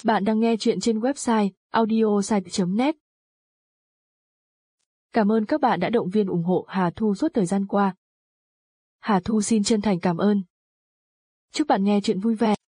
Bạn đang nghe chuyện trên website audiosite.net. Cảm ơn các bạn đã động viên ủng hộ Hà Thu suốt thời gian qua. Hà Thu xin chân thành cảm ơn. Chúc bạn nghe chuyện vui vẻ.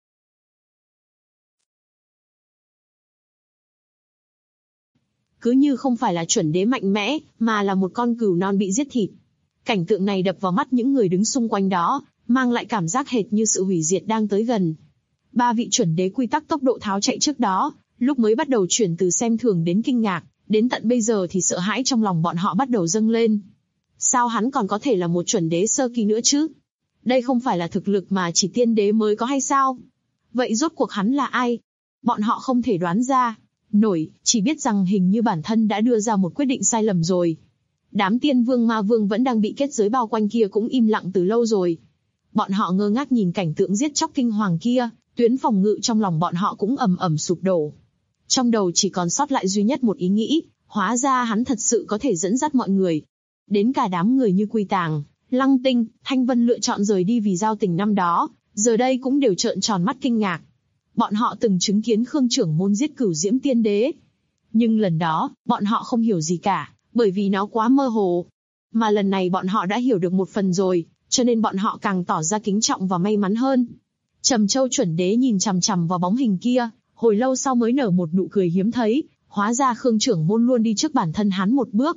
Cứ như không phải là chuẩn đế mạnh mẽ, mà là một con cừu non bị giết thịt. Cảnh tượng này đập vào mắt những người đứng xung quanh đó, mang lại cảm giác hệt như sự hủy diệt đang tới gần. Ba vị chuẩn đế quy tắc tốc độ tháo chạy trước đó, lúc mới bắt đầu chuyển từ xem thường đến kinh ngạc, đến tận bây giờ thì sợ hãi trong lòng bọn họ bắt đầu dâng lên. Sao hắn còn có thể là một chuẩn đế sơ kỳ nữa chứ? Đây không phải là thực lực mà chỉ tiên đế mới có hay sao? Vậy rốt cuộc hắn là ai? Bọn họ không thể đoán ra nổi, chỉ biết rằng hình như bản thân đã đưa ra một quyết định sai lầm rồi. Đám tiên vương ma vương vẫn đang bị kết giới bao quanh kia cũng im lặng từ lâu rồi. Bọn họ ngơ ngác nhìn cảnh tượng giết chóc kinh hoàng kia, tuyến phòng ngự trong lòng bọn họ cũng ầm ầm sụp đổ. Trong đầu chỉ còn sót lại duy nhất một ý nghĩ, hóa ra hắn thật sự có thể dẫn dắt mọi người. Đến cả đám người như Quy Tàng, Lăng Tinh, Thanh Vân lựa chọn rời đi vì giao tình năm đó, giờ đây cũng đều trợn tròn mắt kinh ngạc. Bọn họ từng chứng kiến Khương trưởng môn giết Cửu Diễm Tiên Đế. Nhưng lần đó, bọn họ không hiểu gì cả, bởi vì nó quá mơ hồ. Mà lần này bọn họ đã hiểu được một phần rồi, cho nên bọn họ càng tỏ ra kính trọng và may mắn hơn. Trầm Châu chuẩn đế nhìn chằm chằm vào bóng hình kia, hồi lâu sau mới nở một nụ cười hiếm thấy, hóa ra Khương trưởng môn luôn đi trước bản thân hắn một bước.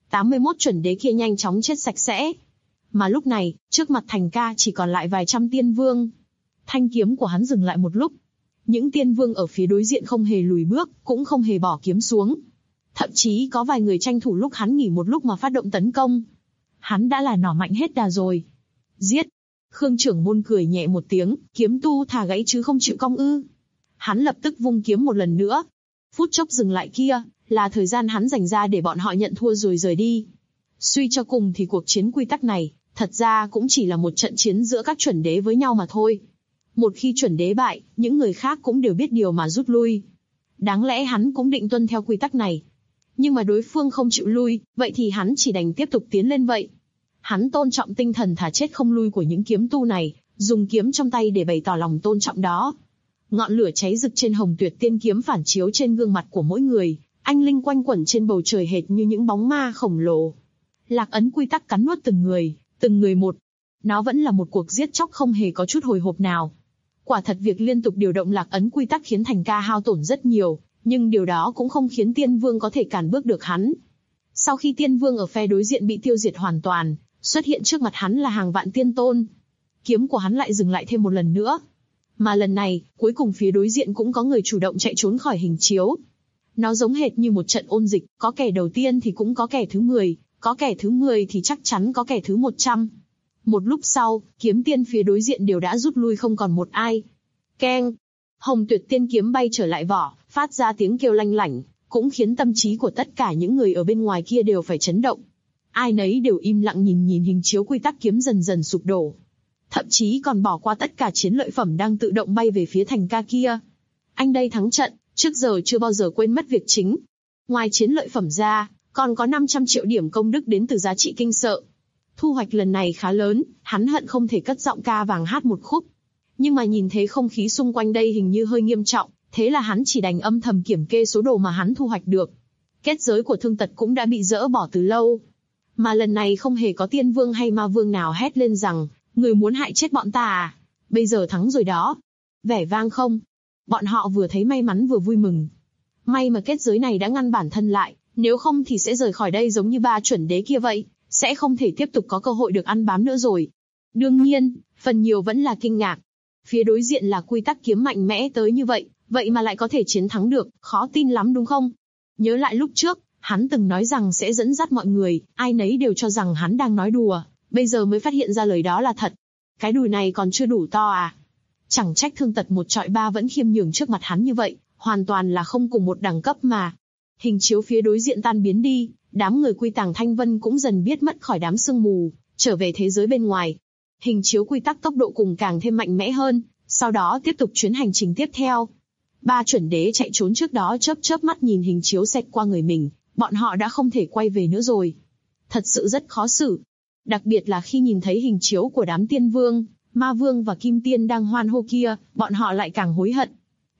81 chuẩn đế kia nhanh chóng chết sạch sẽ. Mà lúc này, trước mặt Thành Ca chỉ còn lại vài trăm tiên vương. Thanh kiếm của hắn dừng lại một lúc. Những tiên vương ở phía đối diện không hề lùi bước, cũng không hề bỏ kiếm xuống. Thậm chí có vài người tranh thủ lúc hắn nghỉ một lúc mà phát động tấn công. Hắn đã là nỏ mạnh hết đà rồi. Giết! Khương trưởng môn cười nhẹ một tiếng, kiếm tu thà gãy chứ không chịu cong ư. Hắn lập tức vung kiếm một lần nữa. Phút chốc dừng lại kia, là thời gian hắn dành ra để bọn họ nhận thua rồi rời đi. Suy cho cùng thì cuộc chiến quy tắc này, thật ra cũng chỉ là một trận chiến giữa các chuẩn đế với nhau mà thôi. Một khi chuẩn đế bại, những người khác cũng đều biết điều mà rút lui. Đáng lẽ hắn cũng định tuân theo quy tắc này. Nhưng mà đối phương không chịu lui, vậy thì hắn chỉ đành tiếp tục tiến lên vậy. Hắn tôn trọng tinh thần thà chết không lui của những kiếm tu này, dùng kiếm trong tay để bày tỏ lòng tôn trọng đó. Ngọn lửa cháy rực trên Hồng Tuyệt Tiên kiếm phản chiếu trên gương mặt của mỗi người, anh linh quanh quẩn trên bầu trời hệt như những bóng ma khổng lồ. Lạc ấn quy tắc cắn nuốt từng người một. Nó vẫn là một cuộc giết chóc không hề có chút hồi hộp nào. Quả thật việc liên tục điều động lạc ấn quy tắc khiến Thành Ca hao tổn rất nhiều, nhưng điều đó cũng không khiến tiên vương có thể cản bước được hắn. Sau khi tiên vương ở phe đối diện bị tiêu diệt hoàn toàn, xuất hiện trước mặt hắn là hàng vạn tiên tôn. Kiếm của hắn lại dừng lại thêm một lần nữa. Mà lần này, cuối cùng phía đối diện cũng có người chủ động chạy trốn khỏi hình chiếu. Nó giống hệt như một trận ôn dịch, có kẻ đầu tiên thì cũng có kẻ thứ 10, có kẻ thứ 10 thì chắc chắn có kẻ thứ 100. Một lúc sau, kiếm tiên phía đối diện đều đã rút lui không còn một ai. Keng! Hồng Tuyệt Tiên kiếm bay trở lại vỏ, phát ra tiếng kêu lanh lảnh, cũng khiến tâm trí của tất cả những người ở bên ngoài kia đều phải chấn động. Ai nấy đều im lặng nhìn hình chiếu quy tắc kiếm dần dần sụp đổ. Thậm chí còn bỏ qua tất cả chiến lợi phẩm đang tự động bay về phía Thành Ca kia. Anh đây thắng trận, trước giờ chưa bao giờ quên mất việc chính. Ngoài chiến lợi phẩm ra, còn có 500 triệu điểm công đức đến từ giá trị kinh sợ. Thu hoạch lần này khá lớn, hắn hận không thể cất giọng ca vàng hát một khúc. Nhưng mà nhìn thấy không khí xung quanh đây hình như hơi nghiêm trọng, thế là hắn chỉ đành âm thầm kiểm kê số đồ mà hắn thu hoạch được. Kết giới của Thương Tật cũng đã bị dỡ bỏ từ lâu. Mà lần này không hề có tiên vương hay ma vương nào hét lên rằng, người muốn hại chết bọn ta à? Bây giờ thắng rồi đó. Vẻ vang không? Bọn họ vừa thấy may mắn vừa vui mừng. May mà kết giới này đã ngăn bản thân lại, nếu không thì sẽ rời khỏi đây giống như ba chuẩn đế kia vậy, sẽ không thể tiếp tục có cơ hội được ăn bám nữa rồi. Đương nhiên, phần nhiều vẫn là kinh ngạc. Phía đối diện là quy tắc kiếm mạnh mẽ tới như vậy, vậy mà lại có thể chiến thắng được, khó tin lắm đúng không? Nhớ lại lúc trước, hắn từng nói rằng sẽ dẫn dắt mọi người, ai nấy đều cho rằng hắn đang nói đùa, bây giờ mới phát hiện ra lời đó là thật. Cái đùi này còn chưa đủ to à? Chẳng trách Thương Tật 1 chọi 3 vẫn khiêm nhường trước mặt hắn như vậy, hoàn toàn là không cùng một đẳng cấp mà. Hình chiếu phía đối diện tan biến đi, đám người Quy Tàng Thanh Vân cũng dần biết mất khỏi đám sương mù, trở về thế giới bên ngoài. Hình chiếu quy tắc tốc độ cùng càng thêm mạnh mẽ hơn, sau đó tiếp tục chuyến hành trình tiếp theo. Ba chuẩn đế chạy trốn trước đó chớp mắt nhìn hình chiếu xẹt qua người mình, bọn họ đã không thể quay về nữa rồi. Thật sự rất khó xử. Đặc biệt là khi nhìn thấy hình chiếu của đám tiên vương, ma vương và kim tiên đang hoan hô kia, bọn họ lại càng hối hận.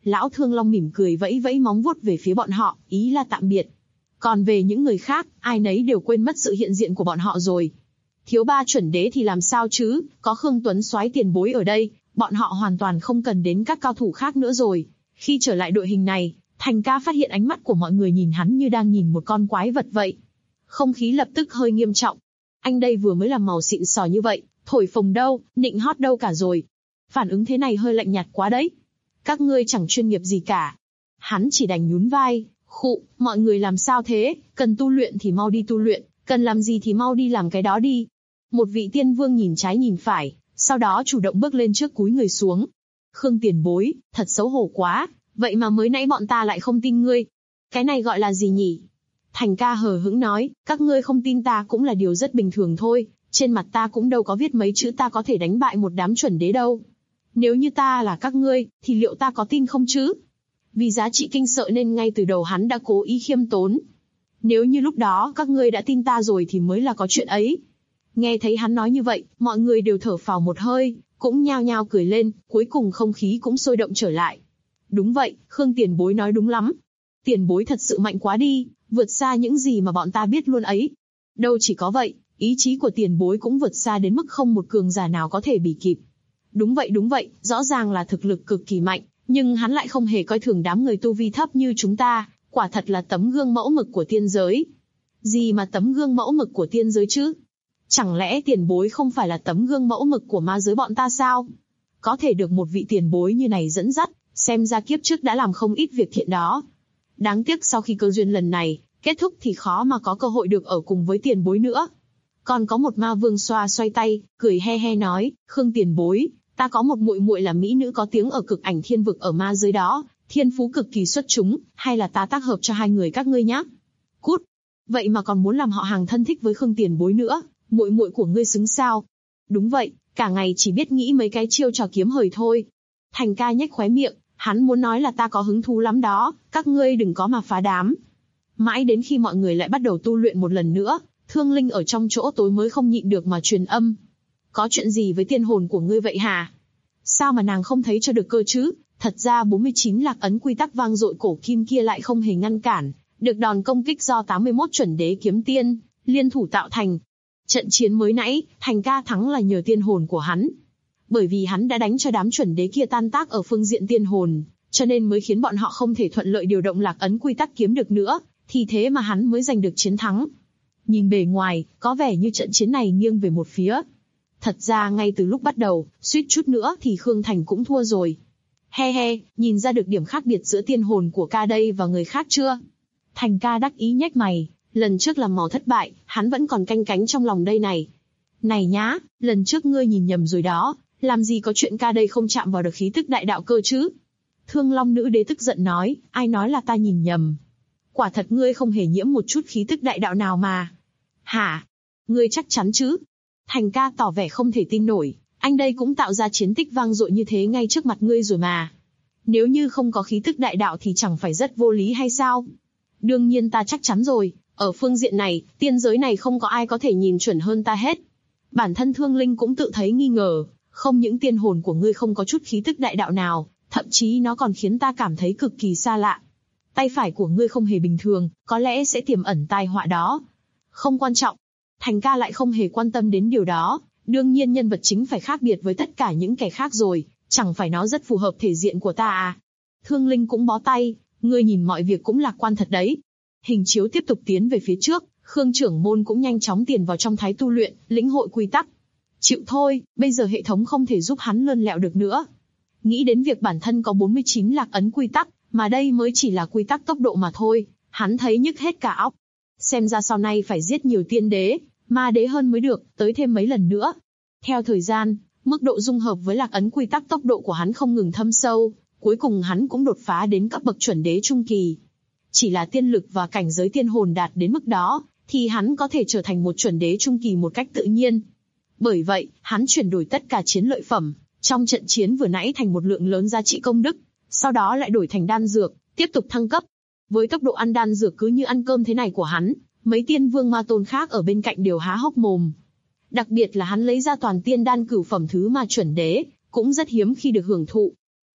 Lão Thương Long mỉm cười vẫy vẫy móng vuốt về phía bọn họ, ý là tạm biệt. Còn về những người khác, ai nấy đều quên mất sự hiện diện của bọn họ rồi. Thiếu ba chuẩn đế thì làm sao chứ, có Khương Tuấn soái tiền bối ở đây, bọn họ hoàn toàn không cần đến các cao thủ khác nữa rồi. Khi trở lại đội hình này, Thành Ca phát hiện ánh mắt của mọi người nhìn hắn như đang nhìn một con quái vật vậy. Không khí lập tức hơi nghiêm trọng. Anh đây vừa mới làm màu xịn sò như vậy, thổi phồng đâu, nịnh hót đâu cả rồi. Phản ứng thế này hơi lạnh nhạt quá đấy. Các ngươi chẳng chuyên nghiệp gì cả. Hắn chỉ đành nhún vai, khụ, mọi người làm sao thế, cần tu luyện thì mau đi tu luyện, cần làm gì thì mau đi làm cái đó đi. Một vị tiên vương nhìn trái nhìn phải, sau đó chủ động bước lên trước cúi người xuống. Khương tiền bối, thật xấu hổ quá, vậy mà mới nãy bọn ta lại không tin ngươi. Cái này gọi là gì nhỉ? Thành Ca hờ hững nói, các ngươi không tin ta cũng là điều rất bình thường thôi, trên mặt ta cũng đâu có viết mấy chữ ta có thể đánh bại một đám chuẩn đế đâu. Nếu như ta là các ngươi, thì liệu ta có tin không chứ? Vì giá trị kinh sợ nên ngay từ đầu hắn đã cố ý khiêm tốn. Nếu như lúc đó các ngươi đã tin ta rồi thì mới là có chuyện ấy. Nghe thấy hắn nói như vậy, mọi người đều thở phào một hơi, cũng nhao nhao cười lên, cuối cùng không khí cũng sôi động trở lại. Đúng vậy, Khương tiền bối nói đúng lắm. Tiền bối thật sự mạnh quá đi, vượt xa những gì mà bọn ta biết luôn ấy. Đâu chỉ có vậy, ý chí của tiền bối cũng vượt xa đến mức không một cường giả nào có thể bì kịp. Đúng vậy, rõ ràng là thực lực cực kỳ mạnh, nhưng hắn lại không hề coi thường đám người tu vi thấp như chúng ta, quả thật là tấm gương mẫu mực của tiên giới. Gì mà tấm gương mẫu mực của tiên giới chứ? Chẳng lẽ tiền bối không phải là tấm gương mẫu mực của ma giới bọn ta sao? Có thể được một vị tiền bối như này dẫn dắt, xem ra kiếp trước đã làm không ít việc thiện đó. Đáng tiếc sau khi cơ duyên lần này kết thúc thì khó mà có cơ hội được ở cùng với tiền bối nữa. Còn có một ma vương xoay tay, cười he he nói, Khương tiền bối, ta có một muội muội là mỹ nữ có tiếng ở Cực Ảnh Thiên Vực ở ma giới đó, thiên phú cực kỳ xuất chúng, hay là ta tác hợp cho hai người các ngươi nhé. Cút. Vậy mà còn muốn làm họ hàng thân thích với Khương tiền bối nữa, muội muội của ngươi xứng sao? Đúng vậy, cả ngày chỉ biết nghĩ mấy cái chiêu trò kiếm hời thôi. Thành Ca nhếch khóe miệng, hắn muốn nói là ta có hứng thú lắm đó, các ngươi đừng có mà phá đám. Mãi đến khi mọi người lại bắt đầu tu luyện một lần nữa, Thương Linh ở trong chỗ tối mới không nhịn được mà truyền âm. Có chuyện gì với tiên hồn của ngươi vậy hả? Sao mà nàng không thấy cho được cơ chứ? Thật ra 49 lạc ấn quy tắc vang dội cổ kim kia lại không hề ngăn cản được đòn công kích do 81 chuẩn đế kiếm tiên liên thủ tạo thành. Trận chiến mới nãy, Thành Ca thắng là nhờ tiên hồn của hắn. Bởi vì hắn đã đánh cho đám chuẩn đế kia tan tác ở phương diện tiên hồn, cho nên mới khiến bọn họ không thể thuận lợi điều động lạc ấn quy tắc kiếm được nữa, thì thế mà hắn mới giành được chiến thắng. Nhìn bề ngoài, có vẻ như trận chiến này nghiêng về một phía. Thật ra ngay từ lúc bắt đầu, suýt chút nữa thì Khương Thành cũng thua rồi. He he, nhìn ra được điểm khác biệt giữa tiên hồn của ca đây và người khác chưa? Thành Ca đắc ý nhếch mày, lần trước làm màu thất bại, hắn vẫn còn canh cánh trong lòng đây này. Này nhá, lần trước ngươi nhìn nhầm rồi đó, làm gì có chuyện ca đây không chạm vào được khí tức đại đạo cơ chứ? Thương Long nữ đế tức giận nói, ai nói là ta nhìn nhầm? Quả thật ngươi không hề nhiễm một chút khí tức đại đạo nào mà. Hả? Ngươi chắc chắn chứ? Thành Ca tỏ vẻ không thể tin nổi, anh đây cũng tạo ra chiến tích vang dội như thế ngay trước mặt ngươi rồi mà. Nếu như không có khí tức đại đạo thì chẳng phải rất vô lý hay sao? Đương nhiên ta chắc chắn rồi, ở phương diện này, tiên giới này không có ai có thể nhìn chuẩn hơn ta hết. Bản thân Thương Linh cũng tự thấy nghi ngờ, không những tiên hồn của ngươi không có chút khí tức đại đạo nào, thậm chí nó còn khiến ta cảm thấy cực kỳ xa lạ. Tay phải của ngươi không hề bình thường, có lẽ sẽ tiềm ẩn tai họa đó. Không quan trọng. Thành Ca lại không hề quan tâm đến điều đó, đương nhiên nhân vật chính phải khác biệt với tất cả những kẻ khác rồi, chẳng phải nó rất phù hợp thể diện của ta à. Thương Linh cũng bó tay, ngươi nhìn mọi việc cũng lạc quan thật đấy. Hình chiếu tiếp tục tiến về phía trước, Khương trưởng môn cũng nhanh chóng tiền vào trong thái tu luyện, lĩnh hội quy tắc. Chịu thôi, bây giờ hệ thống không thể giúp hắn lươn lẹo được nữa. Nghĩ đến việc bản thân có 49 lạc ấn quy tắc, mà đây mới chỉ là quy tắc tốc độ mà thôi, hắn thấy nhức hết cả óc. Xem ra sau này phải giết nhiều tiên đế, ma đế hơn mới được, tới thêm mấy lần nữa. Theo thời gian, mức độ dung hợp với lạc ấn quy tắc tốc độ của hắn không ngừng thâm sâu, cuối cùng hắn cũng đột phá đến cấp bậc chuẩn đế trung kỳ. Chỉ là tiên lực và cảnh giới tiên hồn đạt đến mức đó, thì hắn có thể trở thành một chuẩn đế trung kỳ một cách tự nhiên. Bởi vậy, hắn chuyển đổi tất cả chiến lợi phẩm trong trận chiến vừa nãy thành một lượng lớn giá trị công đức, sau đó lại đổi thành đan dược, tiếp tục thăng cấp. Với tốc độ ăn đan dược cứ như ăn cơm thế này của hắn, mấy tiên vương ma tôn khác ở bên cạnh đều há hốc mồm. Đặc biệt là hắn lấy ra toàn tiên đan cửu phẩm thứ mà chuẩn đế, cũng rất hiếm khi được hưởng thụ.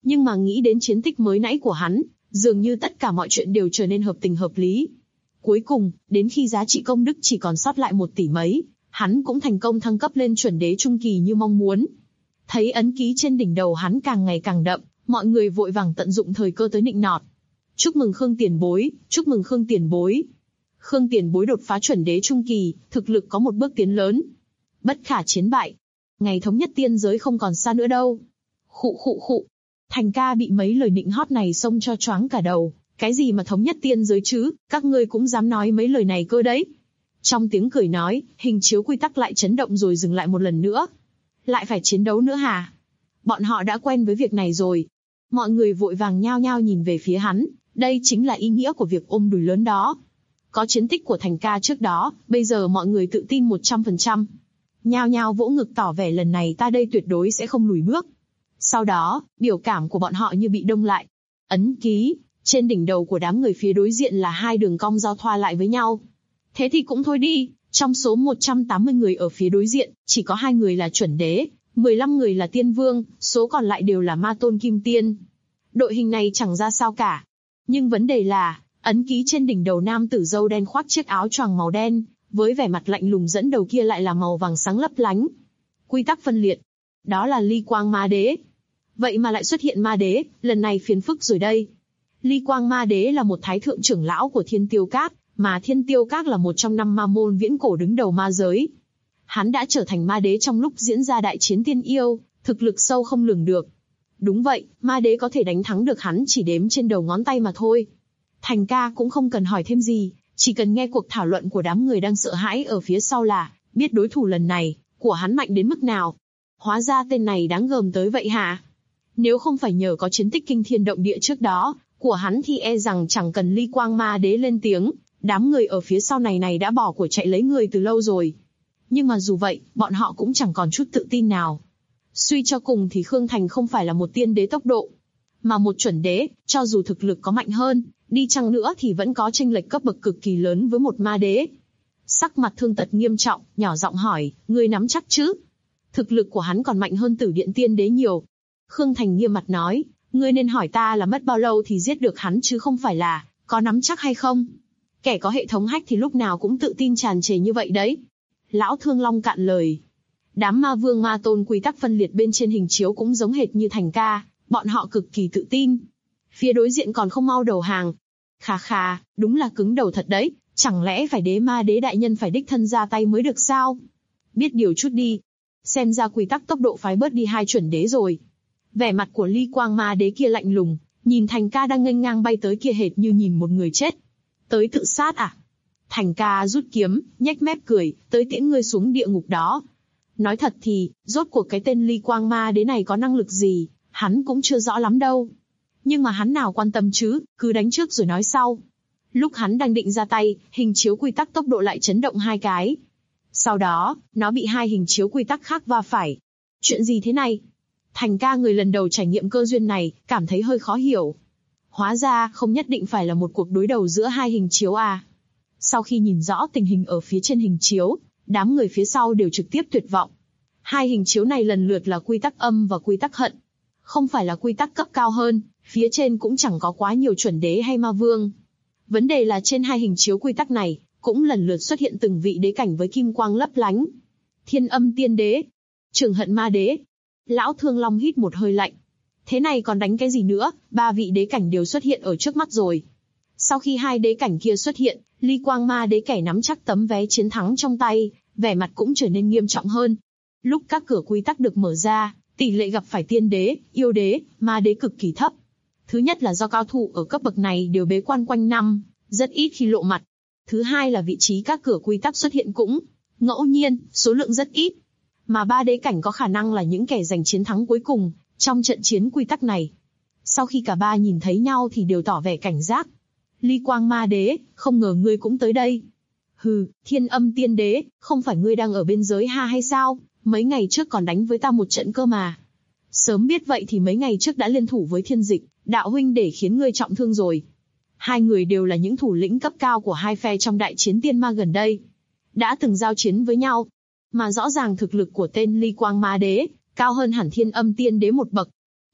Nhưng mà nghĩ đến chiến tích mới nãy của hắn, dường như tất cả mọi chuyện đều trở nên hợp tình hợp lý. Cuối cùng, đến khi giá trị công đức chỉ còn sót lại 1 tỷ mấy, hắn cũng thành công thăng cấp lên chuẩn đế trung kỳ như mong muốn. Thấy ấn ký trên đỉnh đầu hắn càng ngày càng đậm, mọi người vội vàng tận dụng thời cơ tới nịnh nọt. Chúc mừng Khương tiền bối, chúc mừng Khương tiền bối. Khương tiền bối đột phá chuẩn đế trung kỳ, thực lực có một bước tiến lớn. Bất khả chiến bại. Ngày thống nhất tiên giới không còn xa nữa đâu. Khụ khụ khụ. Thành ca bị mấy lời nịnh hót này xông cho choáng cả đầu. Cái gì mà thống nhất tiên giới chứ, các ngươi cũng dám nói mấy lời này cơ đấy. Trong tiếng cười nói, hình chiếu quy tắc lại chấn động rồi dừng lại một lần nữa. Lại phải chiến đấu nữa hả? Bọn họ đã quen với việc này rồi. Mọi người vội vàng nhao nhao nhìn về phía hắn, đây chính là ý nghĩa của việc ôm đùi lớn đó. Có chiến tích của Thành ca trước đó, bây giờ mọi người tự tin 100%. Nhao nhao vỗ ngực tỏ vẻ lần này ta đây tuyệt đối sẽ không lùi bước. Sau đó, biểu cảm của bọn họ như bị đông lại. Ấn ký, trên đỉnh đầu của đám người phía đối diện là 2 đường cong giao thoa lại với nhau. Thế thì cũng thôi đi, trong số 180 người ở phía đối diện, chỉ có 2 người là chuẩn đế, 15 người là tiên vương, số còn lại đều là ma tôn kim tiên. Đội hình này chẳng ra sao cả. Nhưng vấn đề là, ấn ký trên đỉnh đầu nam tử râu đen khoác chiếc áo choàng màu đen, với vẻ mặt lạnh lùng dẫn đầu kia lại là màu vàng sáng lấp lánh. Quy tắc phân liệt. Đó là Ly Quang Ma Đế. Vậy mà lại xuất hiện ma đế, lần này phiền phức rồi đây. Ly Quang Ma Đế là một thái thượng trưởng lão của Thiên Tiêu Các, mà Thiên Tiêu Các là một trong 5 ma môn viễn cổ đứng đầu ma giới. Hắn đã trở thành ma đế trong lúc diễn ra đại chiến tiên yêu, thực lực sâu không lường được. Đúng vậy, ma đế có thể đánh thắng được hắn chỉ đếm trên đầu ngón tay mà thôi. Thành ca cũng không cần hỏi thêm gì, chỉ cần nghe cuộc thảo luận của đám người đang sợ hãi ở phía sau là biết đối thủ lần này của hắn mạnh đến mức nào. Hóa ra tên này đáng gờm tới vậy hả? Nếu không phải nhờ có chiến tích kinh thiên động địa trước đó của hắn thì e rằng chẳng cần Ly Quang Ma Đế lên tiếng, đám người ở phía sau này đã bỏ của chạy lấy người từ lâu rồi. Nhưng mà dù vậy, bọn họ cũng chẳng còn chút tự tin nào. Suy cho cùng thì Khương Thành không phải là một tiên đế tốc độ, mà một chuẩn đế, cho dù thực lực có mạnh hơn, đi chăng nữa thì vẫn có chênh lệch cấp bậc cực kỳ lớn với một ma đế. Sắc mặt Thương Tật nghiêm trọng, nhỏ giọng hỏi, ngươi nắm chắc chứ? Thực lực của hắn còn mạnh hơn Tử Điện tiên đế nhiều. Khương Thành nghiêm mặt nói, ngươi nên hỏi ta là mất bao lâu thì giết được hắn chứ không phải là có nắm chắc hay không. Kẻ có hệ thống hack thì lúc nào cũng tự tin tràn trề như vậy đấy. Lão Thương Long cạn lời. Đám ma vương ma tôn quy tắc phân liệt bên trên hình chiếu cũng giống hệt như Thành ca, bọn họ cực kỳ tự tin. Phía đối diện còn không mau đầu hàng. Khà khà, đúng là cứng đầu thật đấy, chẳng lẽ phải đế ma đế đại nhân phải đích thân ra tay mới được sao? Biết điều chút đi. Xem ra quy tắc tốc độ phái bớt đi 2 chuẩn đế rồi. Vẻ mặt của Ly Quang Ma Đế kia lạnh lùng, nhìn Thành ca đang nghênh ngang bay tới kia hệt như nhìn một người chết. Tới tự sát à? Thành ca rút kiếm, nhếch mép cười, tới tiễn ngươi xuống địa ngục đó. Nói thật thì, rốt cuộc cái tên Ly Quang Ma Đế này có năng lực gì, hắn cũng chưa rõ lắm đâu. Nhưng mà hắn nào quan tâm chứ, cứ đánh trước rồi nói sau. Lúc hắn đang định ra tay, hình chiếu quy tắc tốc độ lại chấn động 2 cái. Sau đó, nó bị 2 hình chiếu quy tắc khác va phải. Chuyện gì thế này? Thành ca người lần đầu trải nghiệm cơ duyên này, cảm thấy hơi khó hiểu. Hóa ra, không nhất định phải là một cuộc đối đầu giữa 2 hình chiếu à. Sau khi nhìn rõ tình hình ở phía trên hình chiếu, đám người phía sau đều trực tiếp tuyệt vọng. 2 hình chiếu này lần lượt là quy tắc âm và quy tắc hận. Không phải là quy tắc cấp cao hơn, phía trên cũng chẳng có quá nhiều chuẩn đế hay ma vương. Vấn đề là trên 2 hình chiếu quy tắc này, cũng lần lượt xuất hiện từng vị đế cảnh với kim quang lấp lánh. Thiên Âm tiên đế, Trường Hận ma đế. Lão Thương Long hít một hơi lạnh. Thế này còn đánh cái gì nữa, 3 vị đế cảnh đều xuất hiện ở trước mắt rồi. Sau khi 2 đế cảnh kia xuất hiện, Ly Quang Ma Đế kẻ nắm chắc tấm vé chiến thắng trong tay, vẻ mặt cũng trở nên nghiêm trọng hơn. Lúc các cửa quy tắc được mở ra, tỷ lệ gặp phải tiên đế, yêu đế, ma đế cực kỳ thấp. Thứ nhất là do cao thủ ở cấp bậc này đều bế quan quanh năm, rất ít khi lộ mặt. Thứ hai là vị trí các cửa quy tắc xuất hiện cũng ngẫu nhiên, số lượng rất ít. Mà 3 đế cảnh có khả năng là những kẻ giành chiến thắng cuối cùng trong trận chiến quy tắc này. Sau khi cả 3 nhìn thấy nhau thì đều tỏ vẻ cảnh giác. Ly Quang Ma Đế, không ngờ ngươi cũng tới đây. Hừ, Thiên Âm tiên đế, không phải ngươi đang ở bên giới ha hay sao? Mấy ngày trước còn đánh với ta một trận cơ mà. Sớm biết vậy thì mấy ngày trước đã liên thủ với Thiên Dịch, đạo huynh để khiến ngươi trọng thương rồi. 2 người đều là những thủ lĩnh cấp cao của 2 phe trong đại chiến tiên ma gần đây. Đã từng giao chiến với nhau. Mà rõ ràng thực lực của tên Ly Quang Ma Đế cao hơn hẳn Thiên Âm tiên đế một bậc.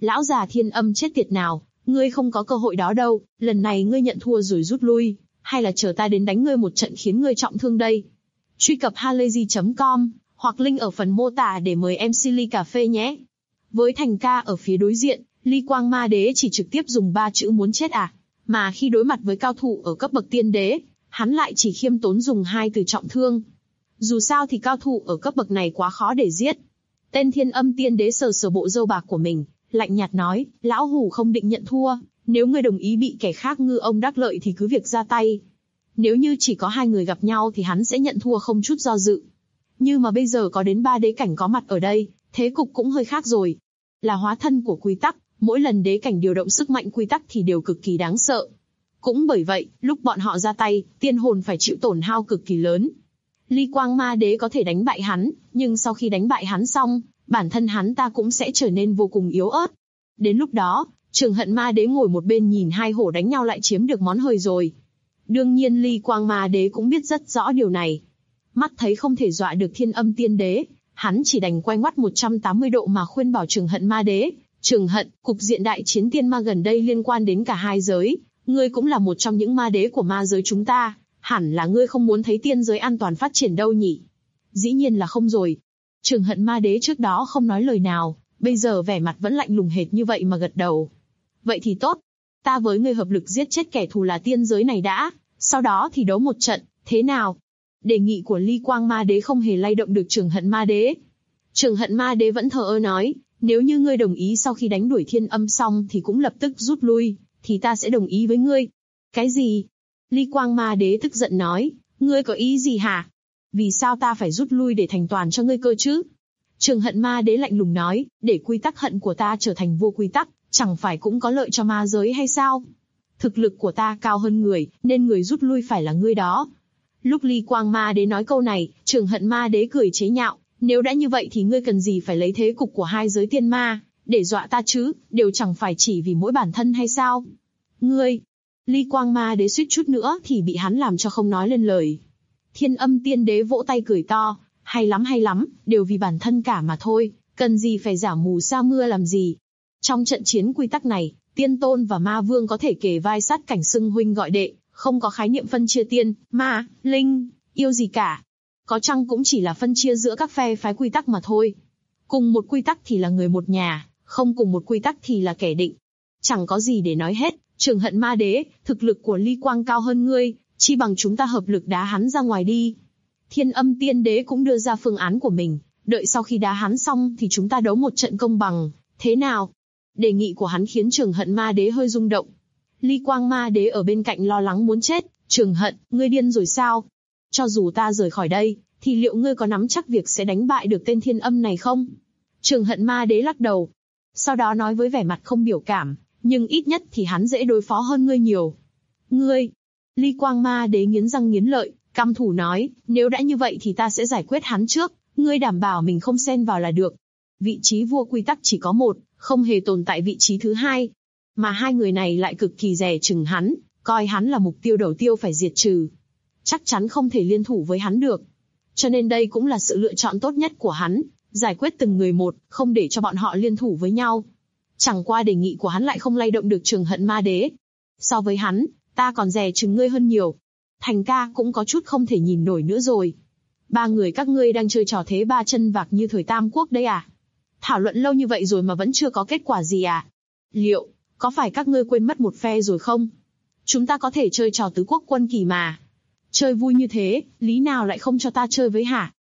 Lão già Thiên Âm chết tiệt nào, ngươi không có cơ hội đó đâu, lần này ngươi nhận thua rồi rút lui, hay là chờ ta đến đánh ngươi một trận khiến ngươi trọng thương đây. Truy cập halayzi.com, hoặc link ở phần mô tả để mời MC ly cà phê nhé. Với Thành Ca ở phía đối diện, Ly Quang Ma Đế chỉ trực tiếp dùng 3 chữ muốn chết à, mà khi đối mặt với cao thủ ở cấp bậc tiên đế, hắn lại chỉ khiêm tốn dùng 2 từ trọng thương. Dù sao thì cao thủ ở cấp bậc này quá khó để giết. Tên Thiên Âm tiên đế sờ sờ bộ râu bạc của mình, lạnh nhạt nói, lão hủ không định nhận thua, nếu ngươi đồng ý bị kẻ khác ngư ông đắc lợi thì cứ việc ra tay. Nếu như chỉ có 2 người gặp nhau thì hắn sẽ nhận thua không chút do dự. Nhưng mà bây giờ có đến 3 đế cảnh có mặt ở đây, thế cục cũng hơi khác rồi. Là hóa thân của quy tắc, mỗi lần đế cảnh điều động sức mạnh quy tắc thì đều cực kỳ đáng sợ. Cũng bởi vậy, lúc bọn họ ra tay, tiên hồn phải chịu tổn hao cực kỳ lớn. Ly Quang Ma Đế có thể đánh bại hắn, nhưng sau khi đánh bại hắn xong, bản thân hắn ta cũng sẽ trở nên vô cùng yếu ớt. Đến lúc đó, Trường Hận Ma Đế ngồi một bên nhìn hai hổ đánh nhau lại chiếm được món hời rồi. Đương nhiên Ly Quang Ma Đế cũng biết rất rõ điều này. Mắt thấy không thể dọa được Thiên Âm tiên đế, hắn chỉ đành quay ngoắt 180 độ mà khuyên bảo Trường Hận Ma Đế, Trường Hận, cục diện đại chiến tiên ma gần đây liên quan đến cả hai giới, ngươi cũng là một trong những ma đế của ma giới chúng ta, hẳn là ngươi không muốn thấy tiên giới an toàn phát triển đâu nhỉ? Dĩ nhiên là không rồi. Trường Hận Ma Đế trước đó không nói lời nào, bây giờ vẻ mặt vẫn lạnh lùng hệt như vậy mà gật đầu. Vậy thì tốt, ta với ngươi hợp lực giết chết kẻ thù là tiên giới này đã, sau đó thì đấu một trận, thế nào? Đề nghị của Ly Quang Ma Đế không hề lay động được Trường Hận Ma Đế. Trường Hận Ma Đế vẫn thờ ơ nói, nếu như ngươi đồng ý sau khi đánh đuổi Thiên Âm xong thì cũng lập tức rút lui, thì ta sẽ đồng ý với ngươi. Cái gì? Ly Quang Ma Đế tức giận nói, ngươi có ý gì hả? Vì sao ta phải rút lui để thành toàn cho ngươi cơ chứ? Trường Hận Ma Đế lạnh lùng nói, để quy tắc hận của ta trở thành vô quy tắc, chẳng phải cũng có lợi cho ma giới hay sao? Thực lực của ta cao hơn người, nên người rút lui phải là ngươi đó. Lúc Ly Quang Ma Đế nói câu này, Trường Hận Ma Đế cười chế nhạo, nếu đã như vậy thì ngươi cần gì phải lấy thế cục của hai giới tiên ma, để dọa ta chứ, đều chẳng phải chỉ vì mỗi bản thân hay sao? Ngươi! Ly Quang Ma Đế suýt chút nữa thì bị hắn làm cho không nói lên lời. Thiên Âm tiên đế vỗ tay cười to, hay lắm, đều vì bản thân cả mà thôi, cần gì phải giả mù sa mưa làm gì. Trong trận chiến quy tắc này, tiên tôn và ma vương có thể kề vai sát cảnh xưng huynh gọi đệ, không có khái niệm phân chia tiên, ma, linh, yêu gì cả. Có chăng cũng chỉ là phân chia giữa các phe phái quy tắc mà thôi. Cùng một quy tắc thì là người một nhà, không cùng một quy tắc thì là kẻ định. Chẳng có gì để nói hết, Trường Hận Ma Đế, thực lực của Ly Quang cao hơn ngươi, chi bằng chúng ta hợp lực đá hắn ra ngoài đi. Thiên Âm tiên đế cũng đưa ra phương án của mình, đợi sau khi đá hắn xong thì chúng ta đấu một trận công bằng, thế nào? Đề nghị của hắn khiến Trường Hận Ma Đế hơi rung động. Ly Quang Ma Đế ở bên cạnh lo lắng muốn chết, Trường Hận, ngươi điên rồi sao? Cho dù ta rời khỏi đây, thì liệu ngươi có nắm chắc việc sẽ đánh bại được tên Thiên Âm này không? Trường Hận Ma Đế lắc đầu. Sau đó nói với vẻ mặt không biểu cảm, nhưng ít nhất thì hắn dễ đối phó hơn ngươi nhiều. Ngươi! Ly Quang Ma Đế nghiến răng nghiến lợi, căm thù nói, nếu đã như vậy thì ta sẽ giải quyết hắn trước, ngươi đảm bảo mình không xen vào là được. Vị trí vua quy tắc chỉ có một, không hề tồn tại vị trí thứ hai. Mà hai người này lại cực kỳ dè chừng hắn, coi hắn là mục tiêu đầu tiên phải diệt trừ. Chắc chắn không thể liên thủ với hắn được. Cho nên đây cũng là sự lựa chọn tốt nhất của hắn, giải quyết từng người một, không để cho bọn họ liên thủ với nhau. Chẳng qua đề nghị của hắn lại không lay động được Trường Hận Ma Đế. So với hắn, ta còn dè chừng ngươi hơn nhiều. Thành Ca cũng có chút không thể nhìn nổi nữa rồi. Ba người các ngươi đang chơi trò thế ba chân vạc như thời Tam Quốc đấy à? Thảo luận lâu như vậy rồi mà vẫn chưa có kết quả gì à? Liệu, có phải các ngươi quên mất một phe rồi không? Chúng ta có thể chơi trò tứ quốc quân kỳ mà. Chơi vui như thế, lý nào lại không cho ta chơi với hả?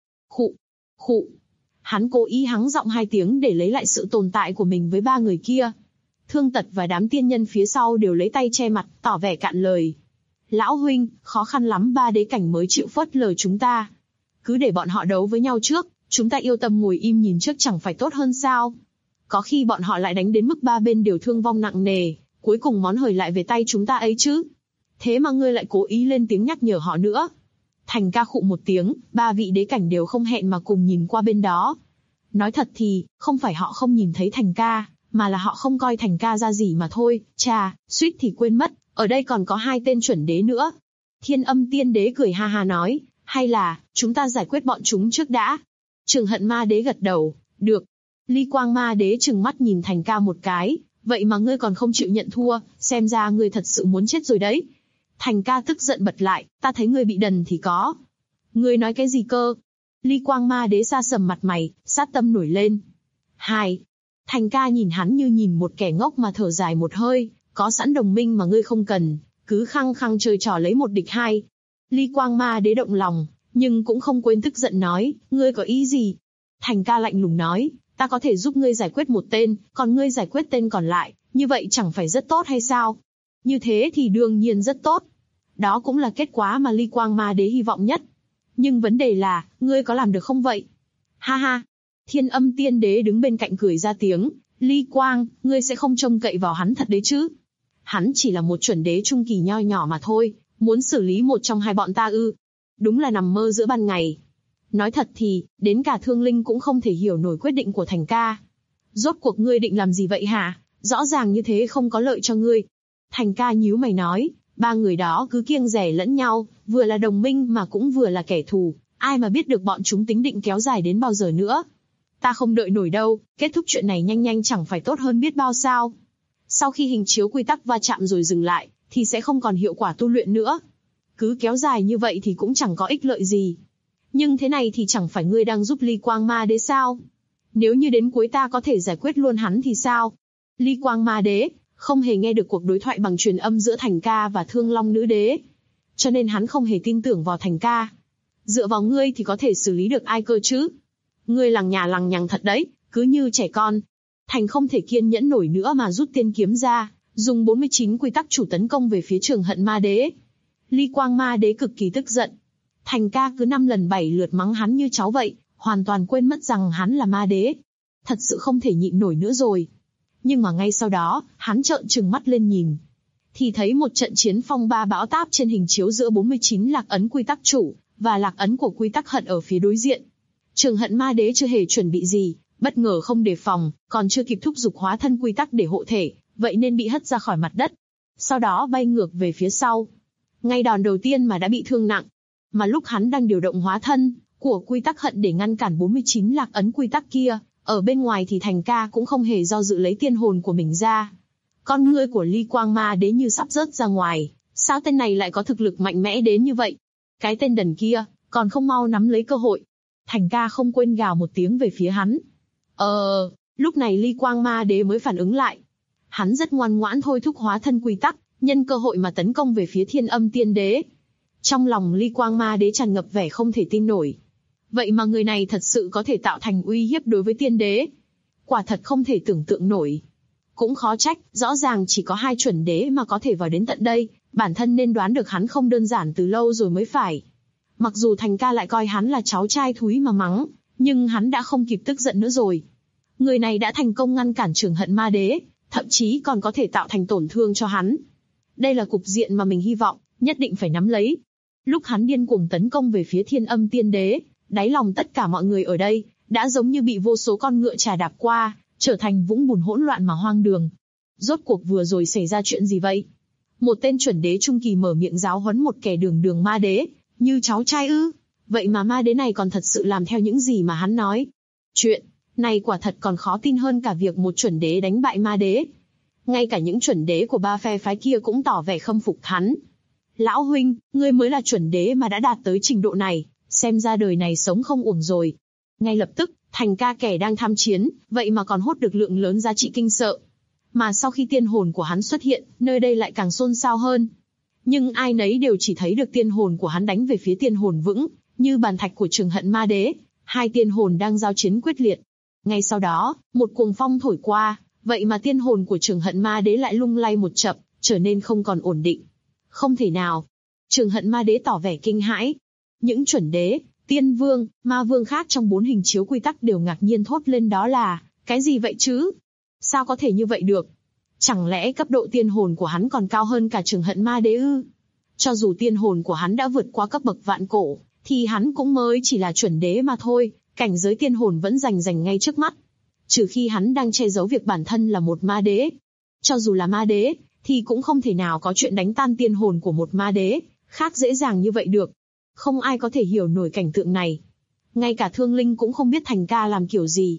Khụ. Hắn cố ý hắng giọng 2 tiếng để lấy lại sự tồn tại của mình với ba người kia. Thương Tật và đám tiên nhân phía sau đều lấy tay che mặt, tỏ vẻ cạn lời. Lão huynh, khó khăn lắm 3 đế cảnh mới chịu phớt lờ chúng ta. Cứ để bọn họ đấu với nhau trước, chúng ta yêu tâm ngồi im nhìn trước chẳng phải tốt hơn sao? Có khi bọn họ lại đánh đến mức 3 bên đều thương vong nặng nề, cuối cùng món hời lại về tay chúng ta ấy chứ. Thế mà ngươi lại cố ý lên tiếng nhắc nhở họ nữa. Thành Ca khụ một tiếng, 3 vị đế cảnh đều không hẹn mà cùng nhìn qua bên đó. Nói thật thì, không phải họ không nhìn thấy Thành Ca, mà là họ không coi Thành Ca ra gì mà thôi. Chà, suýt thì quên mất, ở đây còn có 2 tên chuẩn đế nữa. Thiên Âm tiên đế cười ha ha nói, hay là, chúng ta giải quyết bọn chúng trước đã. Trường Hận Ma Đế gật đầu, được. Ly Quang Ma Đế trừng mắt nhìn Thành Ca một cái, vậy mà ngươi còn không chịu nhận thua, xem ra ngươi thật sự muốn chết rồi đấy. Thành Ca tức giận bật lại, ta thấy ngươi bị đần thì có. Ngươi nói cái gì cơ? Ly Quang Ma Đế sa sầm mặt mày, sát tâm nổi lên. Hai. Thành Ca nhìn hắn như nhìn một kẻ ngốc mà thở dài một hơi, có sẵn đồng minh mà ngươi không cần, cứ khăng khăng chơi trò lấy một địch hai. Ly Quang Ma Đế động lòng, nhưng cũng không quên tức giận nói, ngươi có ý gì? Thành Ca lạnh lùng nói, ta có thể giúp ngươi giải quyết một tên, còn ngươi giải quyết tên còn lại, như vậy chẳng phải rất tốt hay sao? Như thế thì đương nhiên rất tốt. Đó cũng là kết quả mà Ly Quang Ma Đế hy vọng nhất. Nhưng vấn đề là, ngươi có làm được không vậy? Ha ha! Thiên Âm Tiên Đế đứng bên cạnh cười ra tiếng, Ly Quang, ngươi sẽ không trông cậy vào hắn thật đấy chứ? Hắn chỉ là một chuẩn đế trung kỳ nho nhỏ mà thôi, muốn xử lý một trong hai bọn ta ư? Đúng là nằm mơ giữa ban ngày. Nói thật thì, đến cả Thương Linh cũng không thể hiểu nổi quyết định của Thành Ca. Rốt cuộc ngươi định làm gì vậy hả? Rõ ràng như thế không có lợi cho ngươi. Thành Ca nhíu mày nói, ba người đó cứ kiêng dè lẫn nhau, vừa là đồng minh mà cũng vừa là kẻ thù, ai mà biết được bọn chúng tính định kéo dài đến bao giờ nữa. Ta không đợi nổi đâu, kết thúc chuyện này nhanh nhanh chẳng phải tốt hơn biết bao sao. Sau khi hình chiếu quy tắc va chạm rồi dừng lại, thì sẽ không còn hiệu quả tu luyện nữa. Cứ kéo dài như vậy thì cũng chẳng có ích lợi gì. Nhưng thế này thì chẳng phải ngươi đang giúp Ly Quang Ma Đế sao? Nếu như đến cuối ta có thể giải quyết luôn hắn thì sao? Ly Quang Ma Đế không hề nghe được cuộc đối thoại bằng truyền âm giữa Thành Ca và Thương Long Nữ Đế, cho nên hắn không hề tin tưởng vào Thành Ca. Dựa vào ngươi thì có thể xử lý được ai cơ chứ? Ngươi lằng nhà lằng nhằng thật đấy, cứ như trẻ con. Thành không thể kiên nhẫn nổi nữa mà rút tiên kiếm ra, dùng 49 quy tắc chủ tấn công về phía Trường Hận Ma Đế. Ly Quang Ma Đế cực kỳ tức giận. Thành Ca cứ 5 lần 7 lượt mắng hắn như cháu vậy, hoàn toàn quên mất rằng hắn là ma đế. Thật sự không thể nhịn nổi nữa rồi. Nhưng mà ngay sau đó, hắn trợn trừng mắt lên nhìn. Thì thấy một trận chiến phong ba bão táp trên hình chiếu giữa 49 lạc ấn quy tắc chủ, và lạc ấn của quy tắc hận ở phía đối diện. Trường Hận Ma Đế chưa hề chuẩn bị gì, bất ngờ không đề phòng, còn chưa kịp thúc giục hóa thân quy tắc để hộ thể, vậy nên bị hất ra khỏi mặt đất. Sau đó bay ngược về phía sau. Ngay đòn đầu tiên mà đã bị thương nặng. Mà lúc hắn đang điều động hóa thân của quy tắc hận để ngăn cản 49 lạc ấn quy tắc kia, ở bên ngoài thì Thành Ca cũng không hề do dự lấy tiên hồn của mình ra. Con ngươi của Ly Quang Ma Đế như sắp rớt ra ngoài, sao tên này lại có thực lực mạnh mẽ đến như vậy? Cái tên đần kia, còn không mau nắm lấy cơ hội. Thành Ca không quên gào một tiếng về phía hắn. Lúc này Ly Quang Ma Đế mới phản ứng lại. Hắn rất ngoan ngoãn thôi thúc hóa thân quy tắc, nhân cơ hội mà tấn công về phía Thiên Âm Tiên Đế. Trong lòng Ly Quang Ma Đế tràn ngập vẻ không thể tin nổi. Vậy mà người này thật sự có thể tạo thành uy hiếp đối với tiên đế. Quả thật không thể tưởng tượng nổi. Cũng khó trách, rõ ràng chỉ có 2 chuẩn đế mà có thể vào đến tận đây, bản thân nên đoán được hắn không đơn giản từ lâu rồi mới phải. Mặc dù Thành Ca lại coi hắn là cháu trai thúi mà mắng, nhưng hắn đã không kịp tức giận nữa rồi. Người này đã thành công ngăn cản Trường Hận Ma Đế, thậm chí còn có thể tạo thành tổn thương cho hắn. Đây là cục diện mà mình hy vọng, nhất định phải nắm lấy. Lúc hắn điên cuồng tấn công về phía Thiên Âm Tiên Đế, đáy lòng tất cả mọi người ở đây đã giống như bị vô số con ngựa trà đạp qua, trở thành vũng bùn hỗn loạn mà hoang đường. Rốt cuộc vừa rồi xảy ra chuyện gì vậy? Một tên chuẩn đế trung kỳ mở miệng giáo huấn một kẻ đường đường ma đế, như cháu trai ư? Vậy mà ma đế này còn thật sự làm theo những gì mà hắn nói. Chuyện này quả thật còn khó tin hơn cả việc một chuẩn đế đánh bại ma đế. Ngay cả những chuẩn đế của 3 phe phái kia cũng tỏ vẻ khâm phục hắn. Lão huynh, ngươi mới là chuẩn đế mà đã đạt tới trình độ này, xem ra đời này sống không uổng rồi. Ngay lập tức, Thành Ca kẻ đang tham chiến, vậy mà còn hốt được lượng lớn giá trị kinh sợ. Mà sau khi tiên hồn của hắn xuất hiện, nơi đây lại càng xôn xao hơn. Nhưng ai nấy đều chỉ thấy được tiên hồn của hắn đánh về phía tiên hồn vững, như bàn thạch của Trường Hận Ma Đế, 2 tiên hồn đang giao chiến quyết liệt. Ngay sau đó, một cuồng phong thổi qua, vậy mà tiên hồn của Trường Hận Ma Đế lại lung lay một chập, trở nên không còn ổn định. Không thể nào. Trường Hận Ma Đế tỏ vẻ kinh hãi. Những chuẩn đế, tiên vương, ma vương khác trong 4 hình chiếu quy tắc đều ngạc nhiên thốt lên, đó là, cái gì vậy chứ? Sao có thể như vậy được? Chẳng lẽ cấp độ tiên hồn của hắn còn cao hơn cả Trường Hận Ma Đế ư? Cho dù tiên hồn của hắn đã vượt qua cấp bậc vạn cổ, thì hắn cũng mới chỉ là chuẩn đế mà thôi, cảnh giới tiên hồn vẫn rành ngay trước mắt. Trừ khi hắn đang che giấu việc bản thân là một ma đế. Cho dù là ma đế, thì cũng không thể nào có chuyện đánh tan tiên hồn của một ma đế khác dễ dàng như vậy được. Không ai có thể hiểu nổi cảnh tượng này. Ngay cả Thương Linh cũng không biết Thành Ca làm kiểu gì.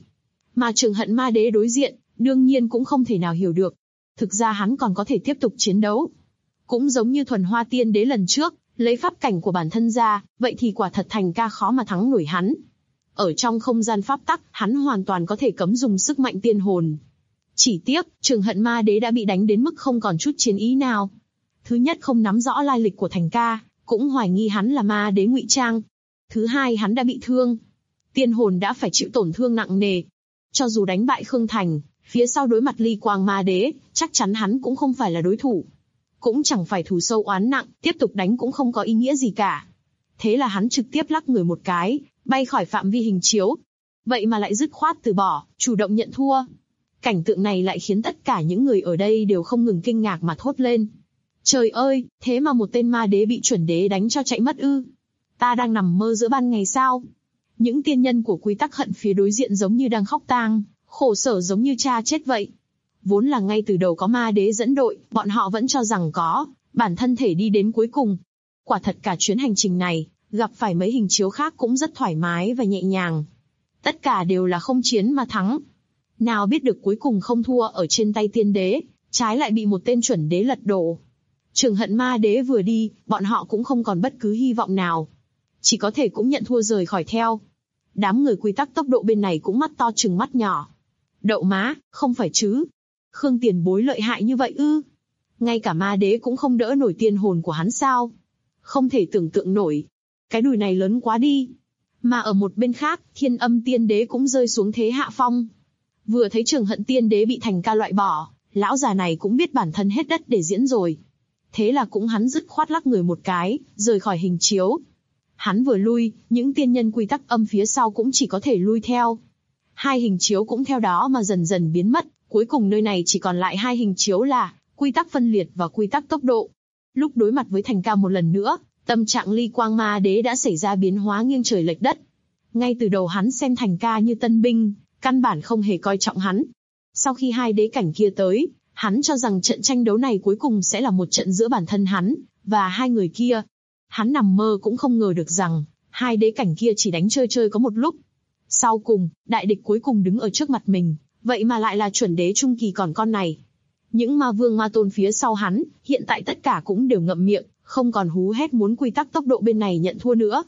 Mà Trường Hận Ma Đế đối diện, đương nhiên cũng không thể nào hiểu được. Thực ra hắn còn có thể tiếp tục chiến đấu. Cũng giống như Thuần Hoa Tiên Đế lần trước, lấy pháp cảnh của bản thân ra, vậy thì quả thật Thành Ca khó mà thắng nổi hắn. Ở trong không gian pháp tắc, hắn hoàn toàn có thể cấm dùng sức mạnh tiên hồn. Chỉ tiếc, Trường Hận Ma Đế đã bị đánh đến mức không còn chút chiến ý nào. Thứ nhất, không nắm rõ lai lịch của Thành Ca, cũng hoài nghi hắn là ma đế ngụy trang. Thứ hai, hắn đã bị thương. Tiên hồn đã phải chịu tổn thương nặng nề. Cho dù đánh bại Khương Thành, phía sau đối mặt Ly Quang Ma Đế, chắc chắn hắn cũng không phải là đối thủ. Cũng chẳng phải thù sâu oán nặng, tiếp tục đánh cũng không có ý nghĩa gì cả. Thế là hắn trực tiếp lắc người một cái, bay khỏi phạm vi hình chiếu. Vậy mà lại dứt khoát từ bỏ, chủ động nhận thua. Cảnh tượng này lại khiến tất cả những người ở đây đều không ngừng kinh ngạc mà thốt lên. Trời ơi, thế mà một tên ma đế bị chuẩn đế đánh cho chạy mất ư? Ta đang nằm mơ giữa ban ngày sao? Những tiên nhân của quy tắc hận phía đối diện giống như đang khóc tang, khổ sở giống như cha chết vậy. Vốn là ngay từ đầu có ma đế dẫn đội, bọn họ vẫn cho rằng có bản thân thể đi đến cuối cùng. Quả thật cả chuyến hành trình này, gặp phải mấy hình chiếu khác cũng rất thoải mái và nhẹ nhàng. Tất cả đều là không chiến mà thắng. Nào biết được cuối cùng không thua ở trên tay tiên đế, trái lại bị một tên chuẩn đế lật đổ. Trường Hận Ma Đế vừa đi, bọn họ cũng không còn bất cứ hy vọng nào. Chỉ có thể cũng nhận thua rời khỏi theo. Đám người quy tắc tốc độ bên này cũng mắt to trừng mắt nhỏ. Đậu má, không phải chứ? Khương tiền bối lợi hại như vậy ư? Ngay cả ma đế cũng không đỡ nổi tiên hồn của hắn sao? Không thể tưởng tượng nổi. Cái đùi này lớn quá đi. Mà ở một bên khác, Thiên Âm Tiên Đế cũng rơi xuống thế hạ phong. Vừa thấy Trường Hận Tiên Đế bị Thành Ca loại bỏ, lão già này cũng biết bản thân hết đất để diễn rồi. Thế là cũng hắn dứt khoát lắc người một cái, rời khỏi hình chiếu. Hắn vừa lui, những tiên nhân quy tắc âm phía sau cũng chỉ có thể lui theo. Hai hình chiếu cũng theo đó mà dần dần biến mất, cuối cùng nơi này chỉ còn lại hai hình chiếu là quy tắc phân liệt và quy tắc tốc độ. Lúc đối mặt với Thành Ca một lần nữa, tâm trạng Ly Quang Ma Đế đã xảy ra biến hóa nghiêng trời lệch đất. Ngay từ đầu hắn xem Thành Ca như tân binh, căn bản không hề coi trọng hắn. Sau khi hai đế cảnh kia tới, hắn cho rằng trận tranh đấu này cuối cùng sẽ là một trận giữa bản thân hắn và hai người kia. Hắn nằm mơ cũng không ngờ được rằng hai đế cảnh kia chỉ đánh chơi chơi có một lúc. Sau cùng, đại địch cuối cùng đứng ở trước mặt mình, vậy mà lại là chuẩn đế trung kỳ còn con này. Những ma vương ma tôn phía sau hắn, hiện tại tất cả cũng đều ngậm miệng, không còn hú hét muốn quy tắc tốc độ bên này nhận thua nữa.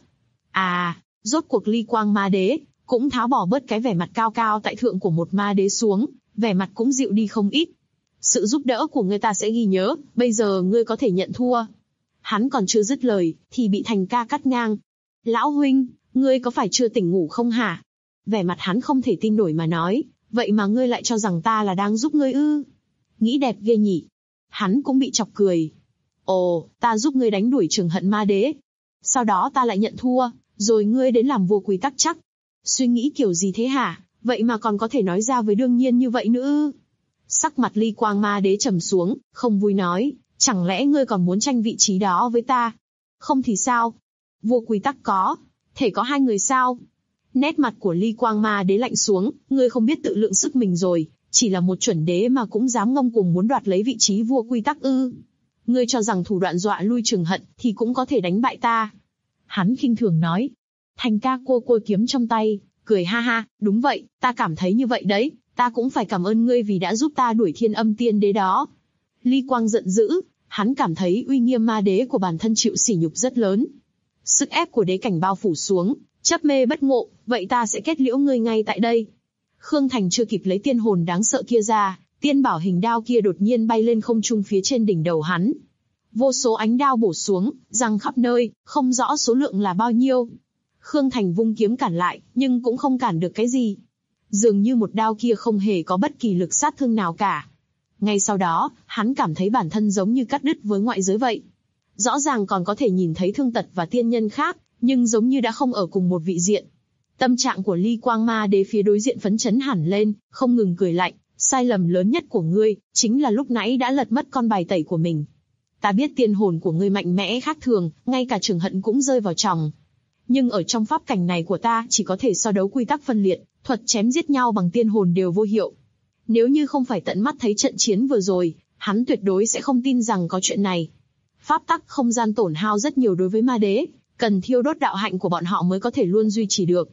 Rốt cuộc Ly Quang Ma Đế cũng tháo bỏ bớt cái vẻ mặt cao cao tại thượng của một ma đế xuống, vẻ mặt cũng dịu đi không ít. Sự giúp đỡ của ngươi ta sẽ ghi nhớ, bây giờ ngươi có thể nhận thua. Hắn còn chưa dứt lời, thì bị Thành Ca cắt ngang. Lão huynh, ngươi có phải chưa tỉnh ngủ không hả? Vẻ mặt hắn không thể tin nổi mà nói, vậy mà ngươi lại cho rằng ta là đang giúp ngươi ư? Nghĩ đẹp ghê nhỉ. Hắn cũng bị chọc cười. Ồ, ta giúp ngươi đánh đuổi Trường Hận Ma Đế. Sau đó ta lại nhận thua, rồi ngươi đến làm vua quy tắc chắc. Suy nghĩ kiểu gì thế hả? Vậy mà còn có thể nói ra với đương nhiên như vậy nữa. Sắc mặt Ly Quang Ma Đế trầm xuống, không vui nói, chẳng lẽ ngươi còn muốn tranh vị trí đó với ta? Không thì sao? Vua quy tắc có, thể có hai người sao? Nét mặt của Ly Quang Ma Đế lạnh xuống, ngươi không biết tự lượng sức mình rồi, chỉ là một chuẩn đế mà cũng dám ngông cuồng muốn đoạt lấy vị trí vua quy tắc ư? Ngươi cho rằng thủ đoạn dọa lui Trường Hận thì cũng có thể đánh bại ta? Hắn khinh thường nói. Thành Ca cua kiếm trong tay, cười ha ha, đúng vậy, ta cảm thấy như vậy đấy, ta cũng phải cảm ơn ngươi vì đã giúp ta đuổi Thiên Âm Tiên Đế đó. Ly Quang giận dữ, hắn cảm thấy uy nghiêm ma đế của bản thân chịu sỉ nhục rất lớn. Sức ép của đế cảnh bao phủ xuống, chấp mê bất ngộ, vậy ta sẽ kết liễu ngươi ngay tại đây. Khương Thành chưa kịp lấy tiên hồn đáng sợ kia ra, tiên bảo hình đao kia đột nhiên bay lên không trung phía trên đỉnh đầu hắn. Vô số ánh đao bổ xuống, giăng khắp nơi, không rõ số lượng là bao nhiêu. Khương Thành vung kiếm cản lại, nhưng cũng không cản được cái gì. Dường như một đao kia không hề có bất kỳ lực sát thương nào cả. Ngay sau đó, hắn cảm thấy bản thân giống như cắt đứt với ngoại giới vậy. Rõ ràng còn có thể nhìn thấy thương tật và tiên nhân khác, nhưng giống như đã không ở cùng một vị diện. Tâm trạng của Ly Quang Ma Đế phía đối diện phấn chấn hẳn lên, không ngừng cười lạnh. Sai lầm lớn nhất của ngươi, chính là lúc nãy đã lật mất con bài tẩy của mình. Ta biết tiên hồn của ngươi mạnh mẽ khác thường, ngay cả Trường Hận cũng rơi vào tròng. Nhưng ở trong pháp cảnh này của ta chỉ có thể so đấu quy tắc phân liệt, thuật chém giết nhau bằng tiên hồn đều vô hiệu. Nếu như không phải tận mắt thấy trận chiến vừa rồi, hắn tuyệt đối sẽ không tin rằng có chuyện này. Pháp tắc không gian tổn hao rất nhiều đối với ma đế, cần thiêu đốt đạo hạnh của bọn họ mới có thể luôn duy trì được.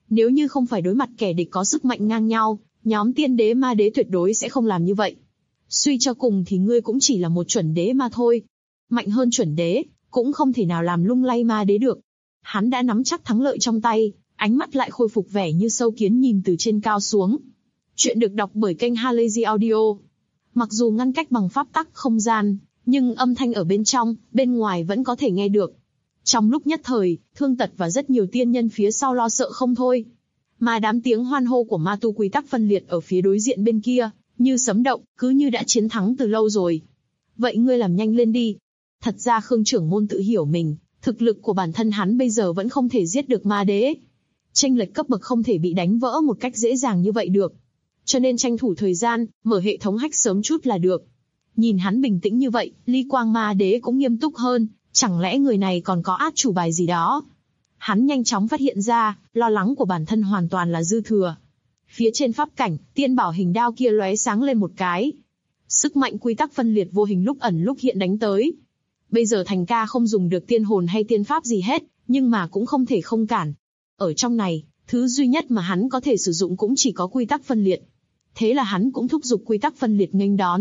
Nếu như không phải đối mặt kẻ địch có sức mạnh ngang nhau, nhóm tiên đế ma đế tuyệt đối sẽ không làm như vậy. Suy cho cùng thì ngươi cũng chỉ là một chuẩn đế mà thôi. Mạnh hơn chuẩn đế, cũng không thể nào làm lung lay ma đế được. Hắn đã nắm chắc thắng lợi trong tay, ánh mắt lại khôi phục vẻ như sâu kiến nhìn từ trên cao xuống. Chuyện được đọc bởi kênh Halazy Audio. Mặc dù ngăn cách bằng pháp tắc không gian, nhưng âm thanh ở bên trong, bên ngoài vẫn có thể nghe được. Trong lúc nhất thời, Thương Tật và rất nhiều tiên nhân phía sau lo sợ không thôi. Mà đám tiếng hoan hô của ma tu quy tắc phân liệt ở phía đối diện bên kia, như sấm động, cứ như đã chiến thắng từ lâu rồi. Vậy ngươi làm nhanh lên đi. Thật ra Khương trưởng môn tự hiểu mình, thực lực của bản thân hắn bây giờ vẫn không thể giết được ma đế. Chênh lệch cấp bậc không thể bị đánh vỡ một cách dễ dàng như vậy được. Cho nên tranh thủ thời gian, mở hệ thống hack sớm chút là được. Nhìn hắn bình tĩnh như vậy, Ly Quang ma đế cũng nghiêm túc hơn, chẳng lẽ người này còn có át chủ bài gì đó. Hắn nhanh chóng phát hiện ra, lo lắng của bản thân hoàn toàn là dư thừa. Phía trên pháp cảnh, tiên bảo hình đao kia lóe sáng lên một cái. Sức mạnh quy tắc phân liệt vô hình lúc ẩn lúc hiện đánh tới. Bây giờ Thành Ca không dùng được tiên hồn hay tiên pháp gì hết, nhưng mà cũng không thể không cản. Ở trong này, thứ duy nhất mà hắn có thể sử dụng cũng chỉ có quy tắc phân liệt. Thế là hắn cũng thúc giục quy tắc phân liệt nghênh đón.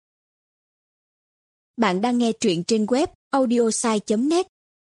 Bạn đang nghe truyện trên web audiosai.net.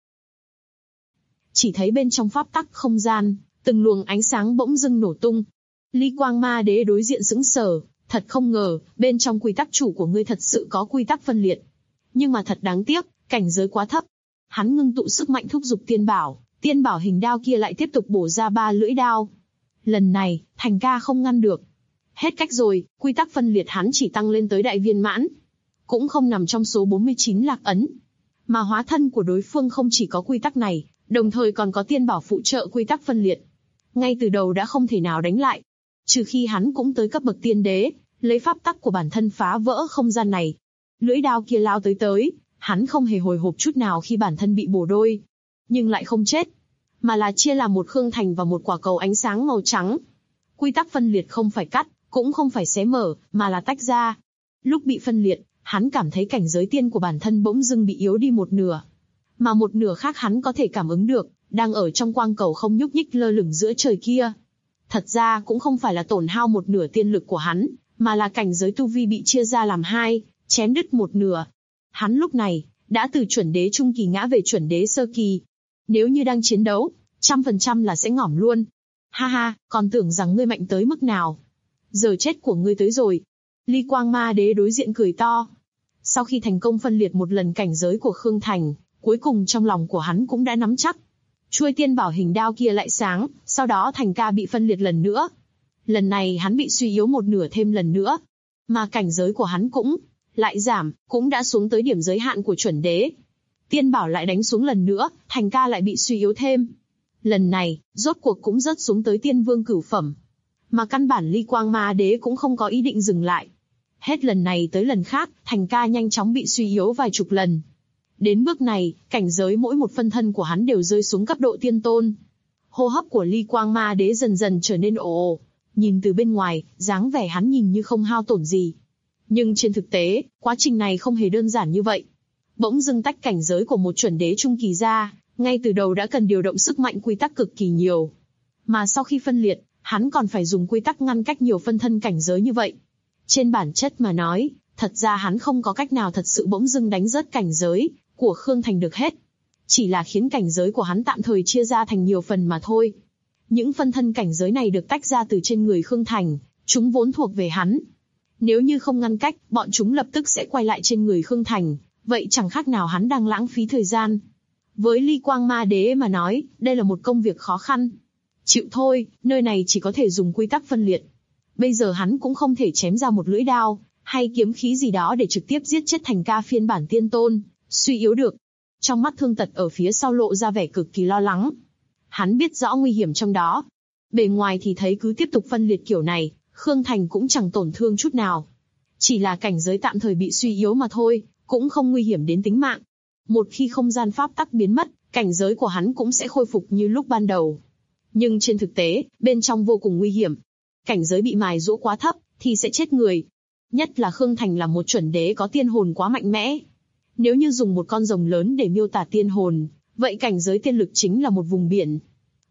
Chỉ thấy bên trong pháp tắc không gian, từng luồng ánh sáng bỗng dưng nổ tung. Ly Quang ma đế đối diện sững sờ, thật không ngờ, bên trong quy tắc chủ của ngươi thật sự có quy tắc phân liệt. Nhưng mà thật đáng tiếc, cảnh giới quá thấp. Hắn ngưng tụ sức mạnh thúc giục tiên bảo hình đao kia lại tiếp tục bổ ra 3 lưỡi đao. Lần này, Thành Ca không ngăn được. Hết cách rồi, quy tắc phân liệt hắn chỉ tăng lên tới đại viên mãn. Cũng không nằm trong số 49 lạc ấn. Mà hóa thân của đối phương không chỉ có quy tắc này, đồng thời còn có tiên bảo phụ trợ quy tắc phân liệt. Ngay từ đầu đã không thể nào đánh lại. Trừ khi hắn cũng tới cấp bậc tiên đế, lấy pháp tắc của bản thân phá vỡ không gian này. Lưỡi đao kia lao tới, hắn không hề hồi hộp chút nào khi bản thân bị bổ đôi. Nhưng lại không chết, mà là chia làm một khương thành và một quả cầu ánh sáng màu trắng. Quy tắc phân liệt không phải cắt, cũng không phải xé mở, mà là tách ra. Lúc bị phân liệt, hắn cảm thấy cảnh giới tiên của bản thân bỗng dưng bị yếu đi một nửa. Mà một nửa khác hắn có thể cảm ứng được, đang ở trong quang cầu không nhúc nhích lơ lửng giữa trời kia. Thật ra cũng không phải là tổn hao một nửa tiên lực của hắn, mà là cảnh giới tu vi bị chia ra làm hai, chém đứt một nửa. Hắn lúc này, đã từ chuẩn đế trung kỳ ngã về chuẩn đế sơ kỳ. Nếu như đang chiến đấu, 100% là sẽ ngỏm luôn. Ha ha, còn tưởng rằng ngươi mạnh tới mức nào. Giờ chết của ngươi tới rồi. Ly Quang ma đế đối diện cười to. Sau khi thành công phân liệt một lần cảnh giới của Khương Thành, cuối cùng trong lòng của hắn cũng đã nắm chắc. Chuôi tiên bảo hình đao kia lại sáng, sau đó Thành Ca bị phân liệt lần nữa. Lần này hắn bị suy yếu một nửa thêm lần nữa. Mà cảnh giới của hắn cũng lại giảm, cũng đã xuống tới điểm giới hạn của chuẩn đế. Tiên bảo lại đánh xuống lần nữa, Thành Ca lại bị suy yếu thêm. Lần này, rốt cuộc cũng rớt xuống tới tiên vương cửu phẩm. Mà căn bản Ly Quang ma đế cũng không có ý định dừng lại. Hết lần này tới lần khác, Thành Ca nhanh chóng bị suy yếu vài chục lần. Đến bước này, cảnh giới mỗi một phân thân của hắn đều rơi xuống cấp độ tiên tôn. Hô hấp của Ly Quang ma đế dần dần trở nên ồ ồ. Nhìn từ bên ngoài, dáng vẻ hắn nhìn như không hao tổn gì. Nhưng trên thực tế, quá trình này không hề đơn giản như vậy. Bỗng dưng tách cảnh giới của một chuẩn đế trung kỳ ra, ngay từ đầu đã cần điều động sức mạnh quy tắc cực kỳ nhiều. Mà sau khi phân liệt, hắn còn phải dùng quy tắc ngăn cách nhiều phân thân cảnh giới như vậy. Trên bản chất mà nói, thật ra hắn không có cách nào thật sự bỗng dưng đánh rớt cảnh giới của Khương Thành được hết. Chỉ là khiến cảnh giới của hắn tạm thời chia ra thành nhiều phần mà thôi. Những phân thân cảnh giới này được tách ra từ trên người Khương Thành, chúng vốn thuộc về hắn. Nếu như không ngăn cách, bọn chúng lập tức sẽ quay lại trên người Khương Thành, vậy chẳng khác nào hắn đang lãng phí thời gian. Với Ly Quang ma đế mà nói, đây là một công việc khó khăn. Chịu thôi, nơi này chỉ có thể dùng quy tắc phân liệt. Bây giờ hắn cũng không thể chém ra một lưỡi đao, hay kiếm khí gì đó để trực tiếp giết chết Thành Ca phiên bản tiên tôn, suy yếu được. Trong mắt Thương Tật ở phía sau lộ ra vẻ cực kỳ lo lắng. Hắn biết rõ nguy hiểm trong đó. Bề ngoài thì thấy cứ tiếp tục phân liệt kiểu này, Khương Thành cũng chẳng tổn thương chút nào. Chỉ là cảnh giới tạm thời bị suy yếu mà thôi, cũng không nguy hiểm đến tính mạng. Một khi không gian pháp tắc biến mất, cảnh giới của hắn cũng sẽ khôi phục như lúc ban đầu. Nhưng trên thực tế, bên trong vô cùng nguy hiểm. Cảnh giới bị mài giũa quá thấp, thì sẽ chết người. Nhất là Khương Thành là một chuẩn đế có tiên hồn quá mạnh mẽ. Nếu như dùng một con rồng lớn để miêu tả tiên hồn, vậy cảnh giới tiên lực chính là một vùng biển.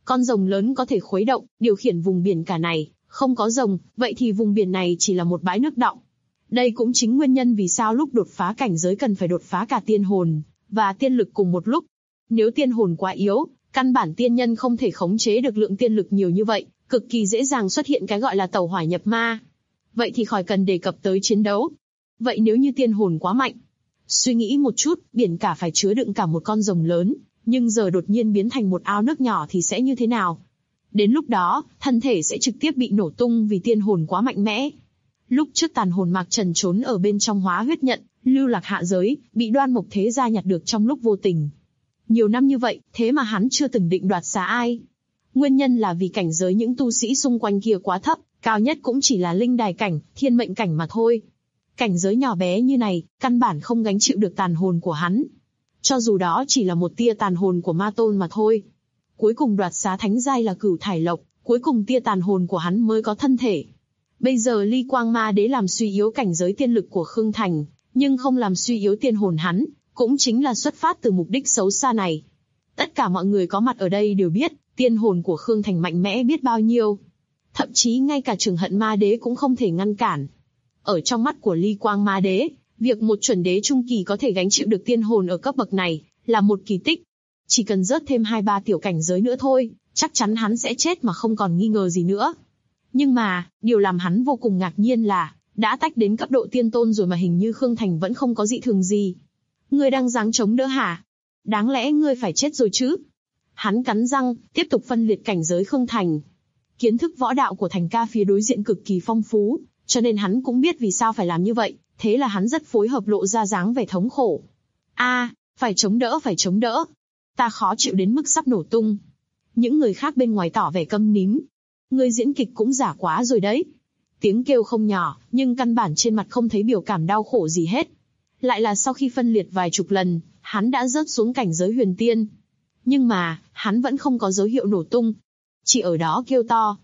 Con rồng lớn có thể khuấy động, điều khiển vùng biển cả này, không có rồng, vậy thì vùng biển này chỉ là một bãi nước đọng. Đây cũng chính nguyên nhân vì sao lúc đột phá cảnh giới cần phải đột phá cả tiên hồn và tiên lực cùng một lúc. Nếu tiên hồn quá yếu, căn bản tiên nhân không thể khống chế được lượng tiên lực nhiều như vậy, cực kỳ dễ dàng xuất hiện cái gọi là tẩu hỏa nhập ma. Vậy thì khỏi cần đề cập tới chiến đấu. Vậy nếu như tiên hồn quá mạnh, suy nghĩ một chút, biển cả phải chứa đựng cả một con rồng lớn, nhưng giờ đột nhiên biến thành một ao nước nhỏ thì sẽ như thế nào? Đến lúc đó, thân thể sẽ trực tiếp bị nổ tung vì tiên hồn quá mạnh mẽ. Lúc trước tàn hồn Mạc Trần trốn ở bên trong hóa huyết nhận, lưu lạc hạ giới, bị Đoan Mộc Thế Gia nhặt được trong lúc vô tình. Nhiều năm như vậy, thế mà hắn chưa từng định đoạt xá ai. Nguyên nhân là vì cảnh giới những tu sĩ xung quanh kia quá thấp, cao nhất cũng chỉ là linh đài cảnh, thiên mệnh cảnh mà thôi. Cảnh giới nhỏ bé như này, căn bản không gánh chịu được tàn hồn của hắn. Cho dù đó chỉ là một tia tàn hồn của ma tôn mà thôi. Cuối cùng đoạt xá thánh giai là Cửu Thải Lộc, cuối cùng tia tàn hồn của hắn mới có thân thể. Bây giờ Ly Quang Ma Đế làm suy yếu cảnh giới tiên lực của Khương Thành, nhưng không làm suy yếu tiên hồn hắn, cũng chính là xuất phát từ mục đích xấu xa này. Tất cả mọi người có mặt ở đây đều biết, tiên hồn của Khương Thành mạnh mẽ biết bao nhiêu. Thậm chí ngay cả Trường Hận Ma Đế cũng không thể ngăn cản. Ở trong mắt của Ly Quang Ma Đế, việc một chuẩn đế trung kỳ có thể gánh chịu được tiên hồn ở cấp bậc này, là một kỳ tích. Chỉ cần rớt thêm 2-3 tiểu cảnh giới nữa thôi, chắc chắn hắn sẽ chết mà không còn nghi ngờ gì nữa. Nhưng mà, điều làm hắn vô cùng ngạc nhiên là, đã tách đến cấp độ tiên tôn rồi mà hình như Khương Thành vẫn không có dị thường gì. Ngươi đang giáng chống đỡ hả? Đáng lẽ ngươi phải chết rồi chứ? Hắn cắn răng, tiếp tục phân liệt cảnh giới Khương Thành. Kiến thức võ đạo của Thành ca phía đối diện cực kỳ phong phú, cho nên hắn cũng biết vì sao phải làm như vậy, thế là hắn rất phối hợp lộ ra dáng vẻ thống khổ. Phải chống đỡ. Ta khó chịu đến mức sắp nổ tung. Những người khác bên ngoài tỏ vẻ câm nín. Ngươi diễn kịch cũng giả quá rồi đấy. Tiếng kêu không nhỏ, nhưng căn bản trên mặt không thấy biểu cảm đau khổ gì hết. Lại là sau khi phân liệt vài chục lần, hắn đã rớt xuống cảnh giới huyền tiên. Nhưng mà, hắn vẫn không có dấu hiệu nổ tung. Chỉ ở đó kêu to.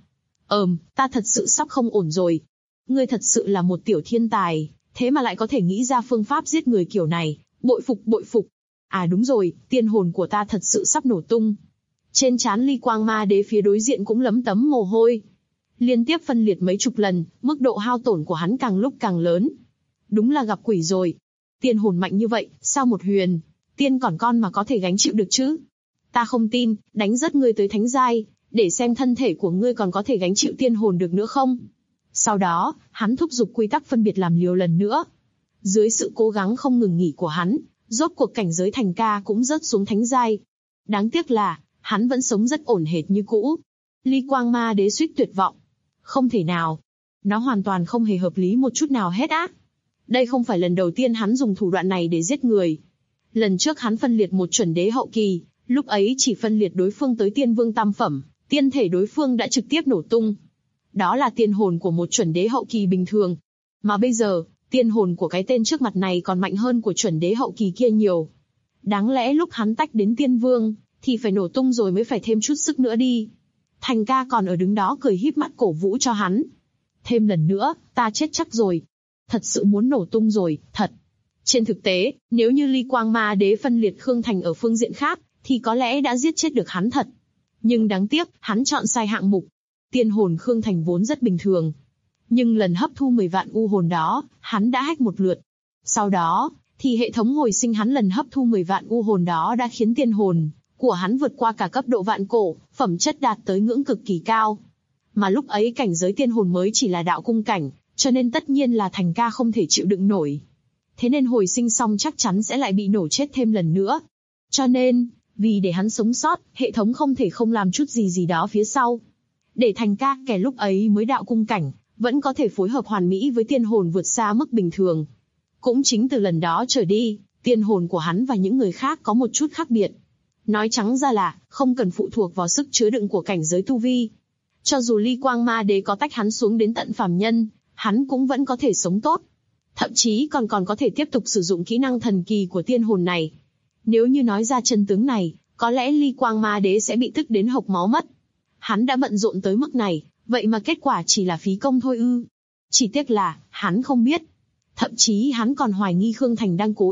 Ta thật sự sắp không ổn rồi. Ngươi thật sự là một tiểu thiên tài, thế mà lại có thể nghĩ ra phương pháp giết người kiểu này, bội phục. Đúng rồi, tiên hồn của ta thật sự sắp nổ tung. Trên trán Ly Quang Ma Đế phía đối diện cũng lấm tấm mồ hôi. Liên tiếp phân liệt mấy chục lần, mức độ hao tổn của hắn càng lúc càng lớn. Đúng là gặp quỷ rồi. Tiên hồn mạnh như vậy, sao một huyền tiên còn con mà có thể gánh chịu được chứ? Ta không tin, đánh rớt ngươi tới thánh giai, để xem thân thể của ngươi còn có thể gánh chịu tiên hồn được nữa không? Sau đó, hắn thúc giục quy tắc phân biệt làm liều lần nữa. Dưới sự cố gắng không ngừng nghỉ của hắn, rốt cuộc cảnh giới Thành ca cũng rớt xuống thánh giai. Đáng tiếc là, hắn vẫn sống rất ổn hệt như cũ. Ly Quang Ma Đế suýt tuyệt vọng. Không thể nào. Nó hoàn toàn không hề hợp lý một chút nào hết á. Đây không phải lần đầu tiên hắn dùng thủ đoạn này để giết người. Lần trước hắn phân liệt một chuẩn đế hậu kỳ, lúc ấy chỉ phân liệt đối phương tới tiên vương tam phẩm, tiên thể đối phương đã trực tiếp nổ tung. Đó là tiên hồn của một chuẩn đế hậu kỳ bình thường. Mà bây giờ, tiên hồn của cái tên trước mặt này còn mạnh hơn của chuẩn đế hậu kỳ kia nhiều. Đáng lẽ lúc hắn tách đến tiên vương, thì phải nổ tung rồi mới phải thêm chút sức nữa đi. Thành ca còn ở đứng đó cười híp mắt cổ vũ cho hắn. Thêm lần nữa, ta chết chắc rồi. Thật sự muốn nổ tung rồi, thật. Trên thực tế, nếu như Ly Quang Ma Đế phân liệt Khương Thành ở phương diện khác, thì có lẽ đã giết chết được hắn thật. Nhưng đáng tiếc, hắn chọn sai hạng mục. Tiên hồn Khương Thành vốn rất bình thường. Nhưng lần hấp thu 10 vạn u hồn đó, hắn đã hack một lượt. Sau đó, thì hệ thống hồi sinh hắn lần hấp thu 10 vạn u hồn đó đã khiến tiên hồn của hắn vượt qua cả cấp độ vạn cổ, phẩm chất đạt tới ngưỡng cực kỳ cao. Mà lúc ấy cảnh giới tiên hồn mới chỉ là đạo cung cảnh, cho nên tất nhiên là Thành ca không thể chịu đựng nổi. Thế nên hồi sinh xong chắc chắn sẽ lại bị nổ chết thêm lần nữa. Cho nên, vì để hắn sống sót, hệ thống không thể không làm chút gì đó phía sau. Để Thành ca kẻ lúc ấy mới đạo cung cảnh, vẫn có thể phối hợp hoàn mỹ với tiên hồn vượt xa mức bình thường. Cũng chính từ lần đó trở đi, tiên hồn của hắn và những người khác có một chút khác biệt. Nói trắng ra là, không cần phụ thuộc vào sức chứa đựng của cảnh giới tu vi. Cho dù Ly Quang Ma Đế có tách hắn xuống đến tận phàm nhân, hắn cũng vẫn có thể sống tốt. Thậm chí còn có thể tiếp tục sử dụng kỹ năng thần kỳ của tiên hồn này. Nếu như nói ra chân tướng này, có lẽ Ly Quang Ma Đế sẽ bị tức đến hộc máu mất. Hắn đã bận rộn tới mức này, vậy mà kết quả chỉ là phí công thôi ư? Chỉ tiếc là, hắn không biết. Thậm chí hắn còn hoài nghi Khương Thành đang cố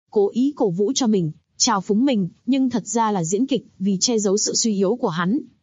ý cổ vũ cho mình, trào phúng mình, nhưng thật ra là diễn kịch, vì che giấu sự suy yếu của hắn.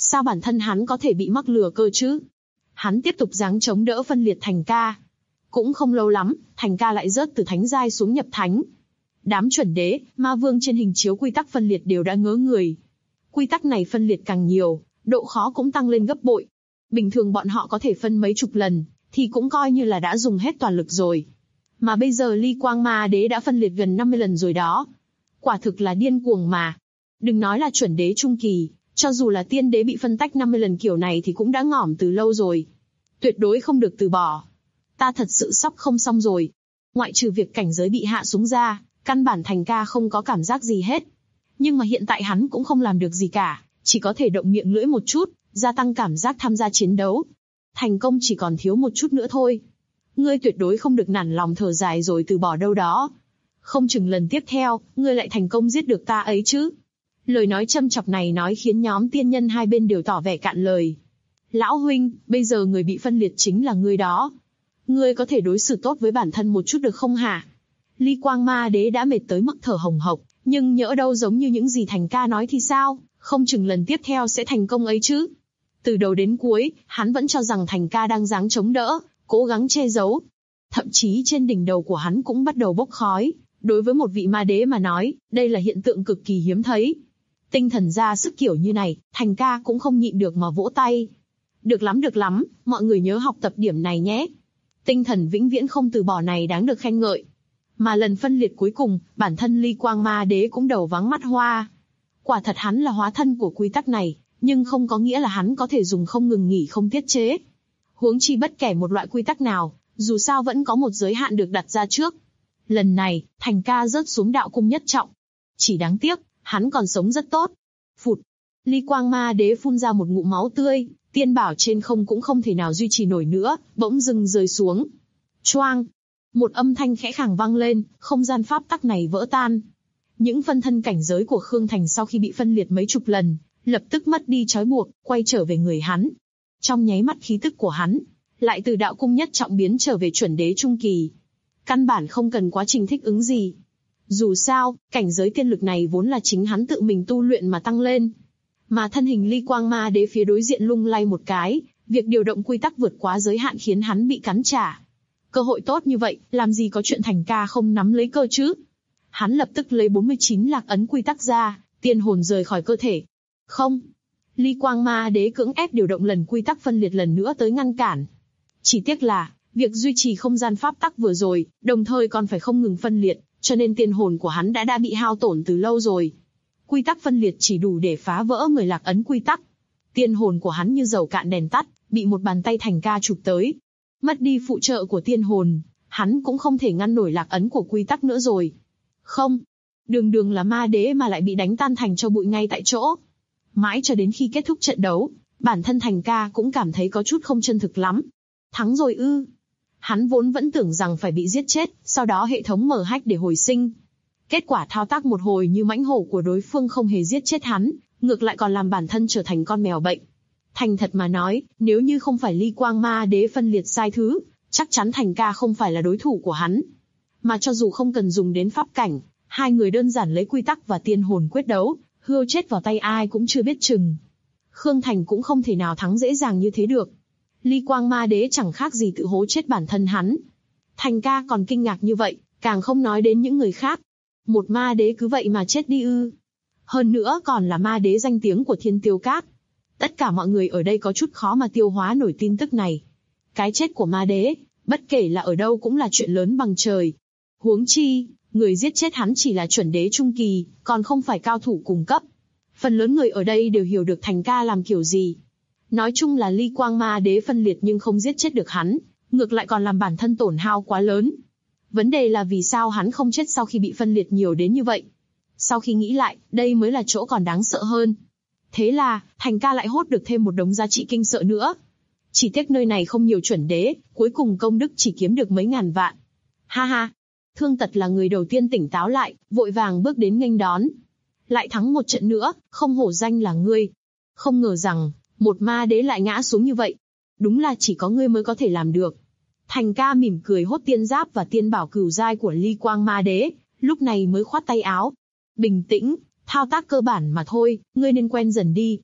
Sao bản thân hắn có thể bị mắc lừa cơ chứ? Hắn tiếp tục giáng chống đỡ phân liệt Thành Ca. Cũng không lâu lắm, Thành Ca lại rớt từ thánh giai xuống nhập thánh. Đám chuẩn đế, ma vương trên hình chiếu quy tắc phân liệt đều đã ngớ người. Quy tắc này phân liệt càng nhiều, độ khó cũng tăng lên gấp bội. Bình thường bọn họ có thể phân mấy chục lần, thì cũng coi như là đã dùng hết toàn lực rồi. Mà bây giờ Ly Quang Ma Đế đã phân liệt gần 50 lần rồi đó. Quả thực là điên cuồng mà. Đừng nói là chuẩn đế trung kỳ, cho dù là tiên đế bị phân tách 50 lần kiểu này thì cũng đã ngỏm từ lâu rồi. Tuyệt đối không được từ bỏ. Ta thật sự sắp không xong rồi. Ngoại trừ việc cảnh giới bị hạ xuống ra, căn bản Thành Ca không có cảm giác gì hết. Nhưng mà hiện tại hắn cũng không làm được gì cả, chỉ có thể động miệng lưỡi một chút, gia tăng cảm giác tham gia chiến đấu. Thành công chỉ còn thiếu một chút nữa thôi. Ngươi tuyệt đối không được nản lòng thở dài rồi từ bỏ đâu đó. Không chừng lần tiếp theo, ngươi lại thành công giết được ta ấy chứ. Lời nói châm chọc này nói khiến nhóm tiên nhân hai bên đều tỏ vẻ cạn lời. Lão huynh, bây giờ người bị phân liệt chính là ngươi đó. Ngươi có thể đối xử tốt với bản thân một chút được không hả? Ly Quang Ma Đế đã mệt tới mức thở hồng hộc, nhưng nhỡ đâu giống như những gì Thành Ca nói thì sao, không chừng lần tiếp theo sẽ thành công ấy chứ. Từ đầu đến cuối, hắn vẫn cho rằng Thành Ca đang giáng chống đỡ, cố gắng che giấu. Thậm chí trên đỉnh đầu của hắn cũng bắt đầu bốc khói. Đối với một vị ma đế mà nói, đây là hiện tượng cực kỳ hiếm thấy. Tinh thần ra sức kiểu như này, Thành Ca cũng không nhịn được mà vỗ tay. Được lắm, mọi người nhớ học tập điểm này nhé. Tinh thần vĩnh viễn không từ bỏ này đáng được khen ngợi. Mà lần phân liệt cuối cùng, bản thân Ly Quang Ma Đế cũng đầu váng mắt hoa. Quả thật hắn là hóa thân của quy tắc này, nhưng không có nghĩa là hắn có thể dùng không ngừng nghỉ không tiết chế. Huống chi bất kể một loại quy tắc nào, dù sao vẫn có một giới hạn được đặt ra trước. Lần này, Thành Ca rớt xuống đạo cung nhất trọng. Chỉ đáng tiếc, hắn còn sống rất tốt. Phụt! Ly Quang Ma Đế phun ra một ngụm máu tươi, tiên bảo trên không cũng không thể nào duy trì nổi nữa, bỗng dưng rơi xuống. Choang! Một âm thanh khẽ khàng vang lên, không gian pháp tắc này vỡ tan. Những phân thân cảnh giới của Khương Thành sau khi bị phân liệt mấy chục lần, lập tức mất đi trói buộc, quay trở về người hắn. Trong nháy mắt khí tức của hắn, lại từ đạo cung nhất trọng biến trở về chuẩn đế trung kỳ. Căn bản không cần quá trình thích ứng gì. Dù sao, cảnh giới tiên lực này vốn là chính hắn tự mình tu luyện mà tăng lên. Mà thân hình Ly Quang Ma Đế phía đối diện lung lay một cái, việc điều động quy tắc vượt quá giới hạn khiến hắn bị cắn trả. Cơ hội tốt như vậy, làm gì có chuyện Thành Ca không nắm lấy cơ chứ? Hắn lập tức lấy 49 lạc ấn quy tắc ra, tiên hồn rời khỏi cơ thể. Không. Ly Quang Ma Đế cưỡng ép điều động lần quy tắc phân liệt lần nữa tới ngăn cản. Chỉ tiếc là, việc duy trì không gian pháp tắc vừa rồi, đồng thời còn phải không ngừng phân liệt, cho nên tiên hồn của hắn đã bị hao tổn từ lâu rồi. Quy tắc phân liệt chỉ đủ để phá vỡ 10 lạc ấn quy tắc. Tiên hồn của hắn như dầu cạn đèn tắt, bị một bàn tay Thành Ca chụp tới. Mất đi phụ trợ của tiên hồn, hắn cũng không thể ngăn nổi lạc ấn của quy tắc nữa rồi. Không, đường là ma đế mà lại bị đánh tan thành cho bụi ngay tại chỗ. Mãi cho đến khi kết thúc trận đấu, bản thân Thành Ca cũng cảm thấy có chút không chân thực lắm. Thắng rồi ư? Hắn vốn vẫn tưởng rằng phải bị giết chết, sau đó hệ thống mở hack để hồi sinh. Kết quả thao tác một hồi như mãnh hổ của đối phương không hề giết chết hắn, ngược lại còn làm bản thân trở thành con mèo bệnh. Thành thật mà nói, nếu như không phải Ly Quang Ma Đế phân liệt sai thứ, chắc chắn Thành Ca không phải là đối thủ của hắn. Mà cho dù không cần dùng đến pháp cảnh, hai người đơn giản lấy quy tắc và tiên hồn quyết đấu, hươu chết vào tay ai cũng chưa biết chừng. Khương Thành cũng không thể nào thắng dễ dàng như thế được. Ly Quang Ma Đế chẳng khác gì tự hố chết bản thân hắn. Thành Ca còn kinh ngạc như vậy, càng không nói đến những người khác. Một ma đế cứ vậy mà chết đi ư? Hơn nữa còn là ma đế danh tiếng của Thiên Tiêu Các. Tất cả mọi người ở đây có chút khó mà tiêu hóa nổi tin tức này. Cái chết của ma đế, bất kể là ở đâu cũng là chuyện lớn bằng trời. Huống chi, người giết chết hắn chỉ là chuẩn đế trung kỳ, còn không phải cao thủ cùng cấp. Phần lớn người ở đây đều hiểu được Thành Ca làm kiểu gì. Nói chung là Ly Quang Ma Đế phân liệt nhưng không giết chết được hắn, ngược lại còn làm bản thân tổn hao quá lớn. Vấn đề là vì sao hắn không chết sau khi bị phân liệt nhiều đến như vậy. Sau khi nghĩ lại, đây mới là chỗ còn đáng sợ hơn. Thế là, Thành Ca lại hốt được thêm một đống giá trị kinh sợ nữa. Chỉ tiếc nơi này không nhiều chuẩn đế, cuối cùng công đức chỉ kiếm được mấy ngàn vạn. Ha ha! Thương Tật là người đầu tiên tỉnh táo lại, vội vàng bước đến nghênh đón. Lại thắng một trận nữa, không hổ danh là ngươi. Không ngờ rằng, một ma đế lại ngã xuống như vậy. Đúng là chỉ có ngươi mới có thể làm được. Thành Ca mỉm cười hốt tiên giáp và tiên bảo cửu giai của Ly Quang Ma Đế, lúc này mới khoát tay áo. Bình tĩnh, thao tác cơ bản mà thôi, ngươi nên quen dần đi.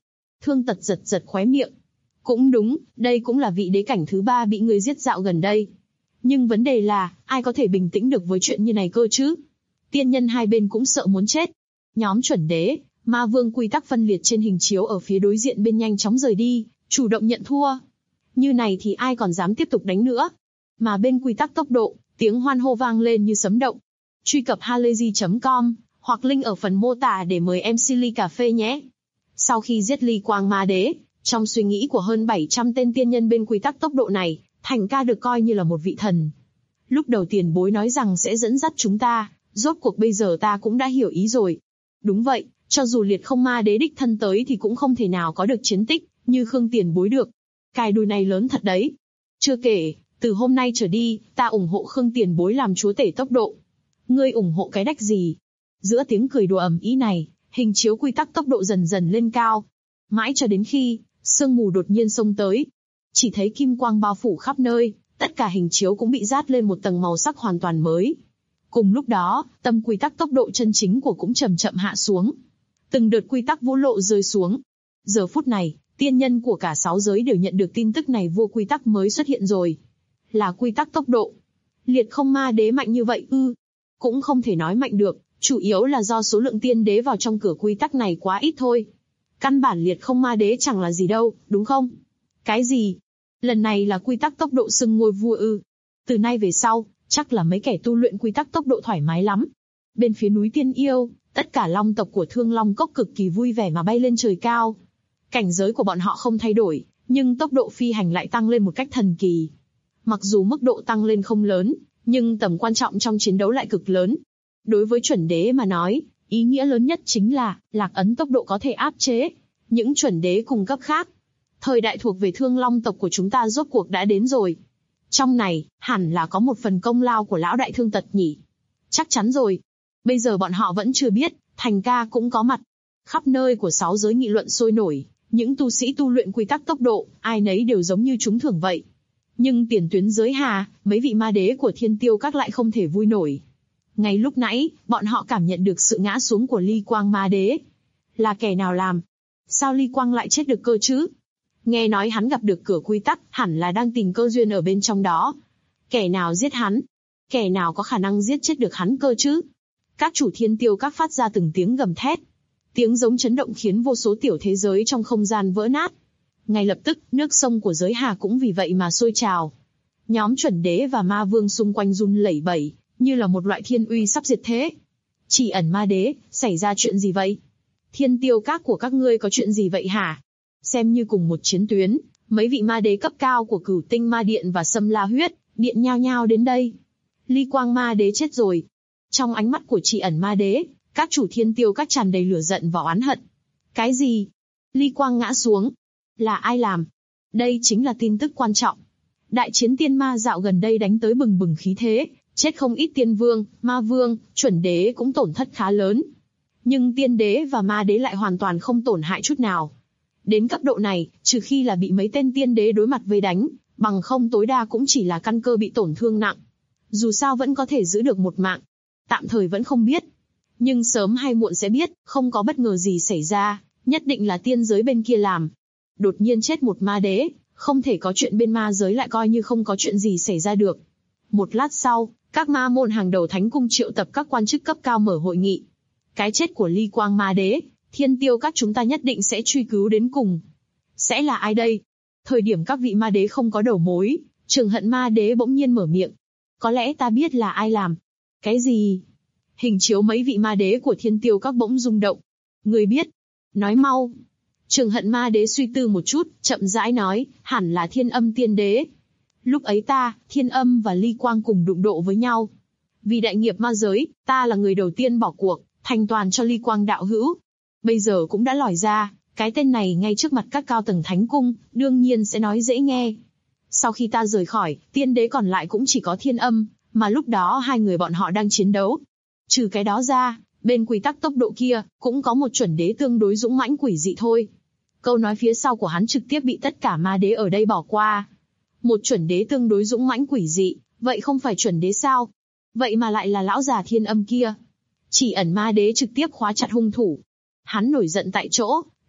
Thương Tật giật giật khóe miệng. Cũng đúng, đây cũng là vị đế cảnh thứ 3 bị ngươi giết dạo gần đây. Nhưng vấn đề là, ai có thể bình tĩnh được với chuyện như này cơ chứ? Tiên nhân hai bên cũng sợ muốn chết. Nhóm chuẩn đế, ma vương quy tắc phân liệt trên hình chiếu ở phía đối diện bên nhanh chóng rời đi, chủ động nhận thua. Như này thì ai còn dám tiếp tục đánh nữa. Mà bên quy tắc tốc độ, tiếng hoan hô vang lên như sấm động. Truy cập halayzi.com hoặc link ở phần mô tả để mời MC ly cà phê nhé. Sau khi giết Ly Quang Ma Đế, trong suy nghĩ của hơn 700 tên tiên nhân bên quy tắc tốc độ này, Thành Ca được coi như là một vị thần. Lúc đầu tiền bối nói rằng sẽ dẫn dắt chúng ta, rốt cuộc bây giờ ta cũng đã hiểu ý rồi. Đúng vậy, cho dù Liệt Không Ma Đế đích thân tới thì cũng không thể nào có được chiến tích như Khương tiền bối được. Cài đùi này lớn thật đấy. Chưa kể, từ hôm nay trở đi, ta ủng hộ Khương tiền bối làm chúa tể tốc độ. Ngươi ủng hộ cái đách gì? Giữa tiếng cười đùa ầm ĩ này, hình chiếu quy tắc tốc độ dần dần lên cao. Mãi cho đến khi, sương mù đột nhiên xông tới. Chỉ thấy kim quang bao phủ khắp nơi, tất cả hình chiếu cũng bị dát lên một tầng màu sắc hoàn toàn mới. Cùng lúc đó, tâm quy tắc tốc độ chân chính của cũng chậm chậm hạ xuống. Từng đợt quy tắc vũ lộ rơi xuống. Giờ phút này, tiên nhân của cả 6 giới đều nhận được tin tức này, vua quy tắc mới xuất hiện rồi. Là quy tắc tốc độ. Liệt Không Ma Đế mạnh như vậy ư? Cũng không thể nói mạnh được, chủ yếu là do số lượng tiên đế vào trong cửa quy tắc này quá ít thôi. Căn bản Liệt Không Ma Đế chẳng là gì đâu, đúng không? Cái gì? Lần này là quy tắc tốc độ xưng ngôi vua ư? Từ nay về sau, chắc là mấy kẻ tu luyện quy tắc tốc độ thoải mái lắm. Bên phía núi Tiên Yêu, tất cả long tộc của Thương Long Cốc cực kỳ vui vẻ mà bay lên trời cao. Cảnh giới của bọn họ không thay đổi, nhưng tốc độ phi hành lại tăng lên một cách thần kỳ. Mặc dù mức độ tăng lên không lớn, nhưng tầm quan trọng trong chiến đấu lại cực lớn. Đối với chuẩn đế mà nói, ý nghĩa lớn nhất chính là lạc ấn tốc độ có thể áp chế những chuẩn đế cùng cấp khác. Thời đại thuộc về Thương Long tộc của chúng ta rốt cuộc đã đến rồi. Trong này, hẳn là có một phần công lao của lão đại Thương Tật nhỉ. Chắc chắn rồi. Bây giờ bọn họ vẫn chưa biết, Thành Ca cũng có mặt. Khắp nơi của 6 giới nghị luận sôi nổi, những tu sĩ tu luyện quy tắc tốc độ, ai nấy đều giống như trúng thưởng vậy. Nhưng tiền tuyến giới hà, mấy vị ma đế của Thiên Tiêu Các lại không thể vui nổi. Ngay lúc nãy, bọn họ cảm nhận được sự ngã xuống của Ly Quang Ma Đế. Là kẻ nào làm? Sao Ly Quang lại chết được cơ chứ? Nghe nói hắn gặp được cửa quy tắc, hẳn là đang tìm cơ duyên ở bên trong đó. Kẻ nào giết hắn? Kẻ nào có khả năng giết chết được hắn cơ chứ? Các chủ Thiên Tiêu Các phát ra từng tiếng gầm thét. Tiếng giống chấn động khiến vô số tiểu thế giới trong không gian vỡ nát. Ngay lập tức, nước sông của giới hà cũng vì vậy mà sôi trào. Nhóm chuẩn đế và ma vương xung quanh run lẩy bẩy, như là một loại thiên uy sắp diệt thế. Chỉ Ẩn Ma Đế, xảy ra chuyện gì vậy? Thiên Tiêu Các của các ngươi có chuyện gì vậy hả? Xem như cùng một chiến tuyến, mấy vị ma đế cấp cao của Cửu Tinh Ma Điện và Sâm La Huyết Điện nhao nhao đến đây. Ly Quang Ma Đế chết rồi. Trong ánh mắt của Chỉ Ẩn Ma Đế, các chủ Thiên Tiêu Các tràn đầy lửa giận và oán hận. Cái gì? Ly Quang ngã xuống. Là ai làm? Đây chính là tin tức quan trọng. Đại chiến tiên ma dạo gần đây đánh tới bừng bừng khí thế, chết không ít tiên vương, ma vương, chuẩn đế cũng tổn thất khá lớn. Nhưng tiên đế và ma đế lại hoàn toàn không tổn hại chút nào. Đến cấp độ này, trừ khi là bị mấy tên tiên đế đối mặt với đánh, bằng không tối đa cũng chỉ là căn cơ bị tổn thương nặng. Dù sao vẫn có thể giữ được một mạng. Tạm thời vẫn không biết. Nhưng sớm hay muộn sẽ biết, không có bất ngờ gì xảy ra, nhất định là tiên giới bên kia làm. Đột nhiên chết một ma đế, không thể có chuyện bên ma giới lại coi như không có chuyện gì xảy ra được. Một lát sau, các ma môn hàng đầu Thánh Cung triệu tập các quan chức cấp cao mở hội nghị. Cái chết của Ly Quang Ma Đế, Thiên Tiêu Các chúng ta nhất định sẽ truy cứu đến cùng. Sẽ là ai đây? Thời điểm các vị ma đế không có đầu mối, Trường Hận Ma Đế bỗng nhiên mở miệng. Có lẽ ta biết là ai làm. Cái gì? Hình chiếu mấy vị ma đế của Thiên Tiêu Các bỗng rung động. Người biết? Nói mau. Trường Hận Ma Đế suy tư một chút, chậm rãi nói, hẳn là Thiên Âm Tiên Đế. Lúc ấy ta, Thiên Âm và Ly Quang cùng đụng độ với nhau. Vì đại nghiệp ma giới, ta là người đầu tiên bỏ cuộc, thành toàn cho Ly Quang đạo hữu. Bây giờ cũng đã lòi ra, cái tên này ngay trước mặt các cao tầng Thánh Cung, đương nhiên sẽ nói dễ nghe. Sau khi ta rời khỏi, tiên đế còn lại cũng chỉ có Thiên Âm, mà lúc đó hai người bọn họ đang chiến đấu. Trừ cái đó ra, bên quy tắc tốc độ kia, cũng có một chuẩn đế tương đối dũng mãnh quỷ dị thôi. Câu nói phía sau của hắn trực tiếp bị tất cả ma đế ở đây bỏ qua. Một chuẩn đế tương đối dũng mãnh quỷ dị, vậy không phải chuẩn đế sao? Vậy mà lại là lão già Thiên Âm kia. Chỉ Ẩn Ma Đế trực tiếp khóa chặt hung thủ. Hắn nổi giận tại chỗ,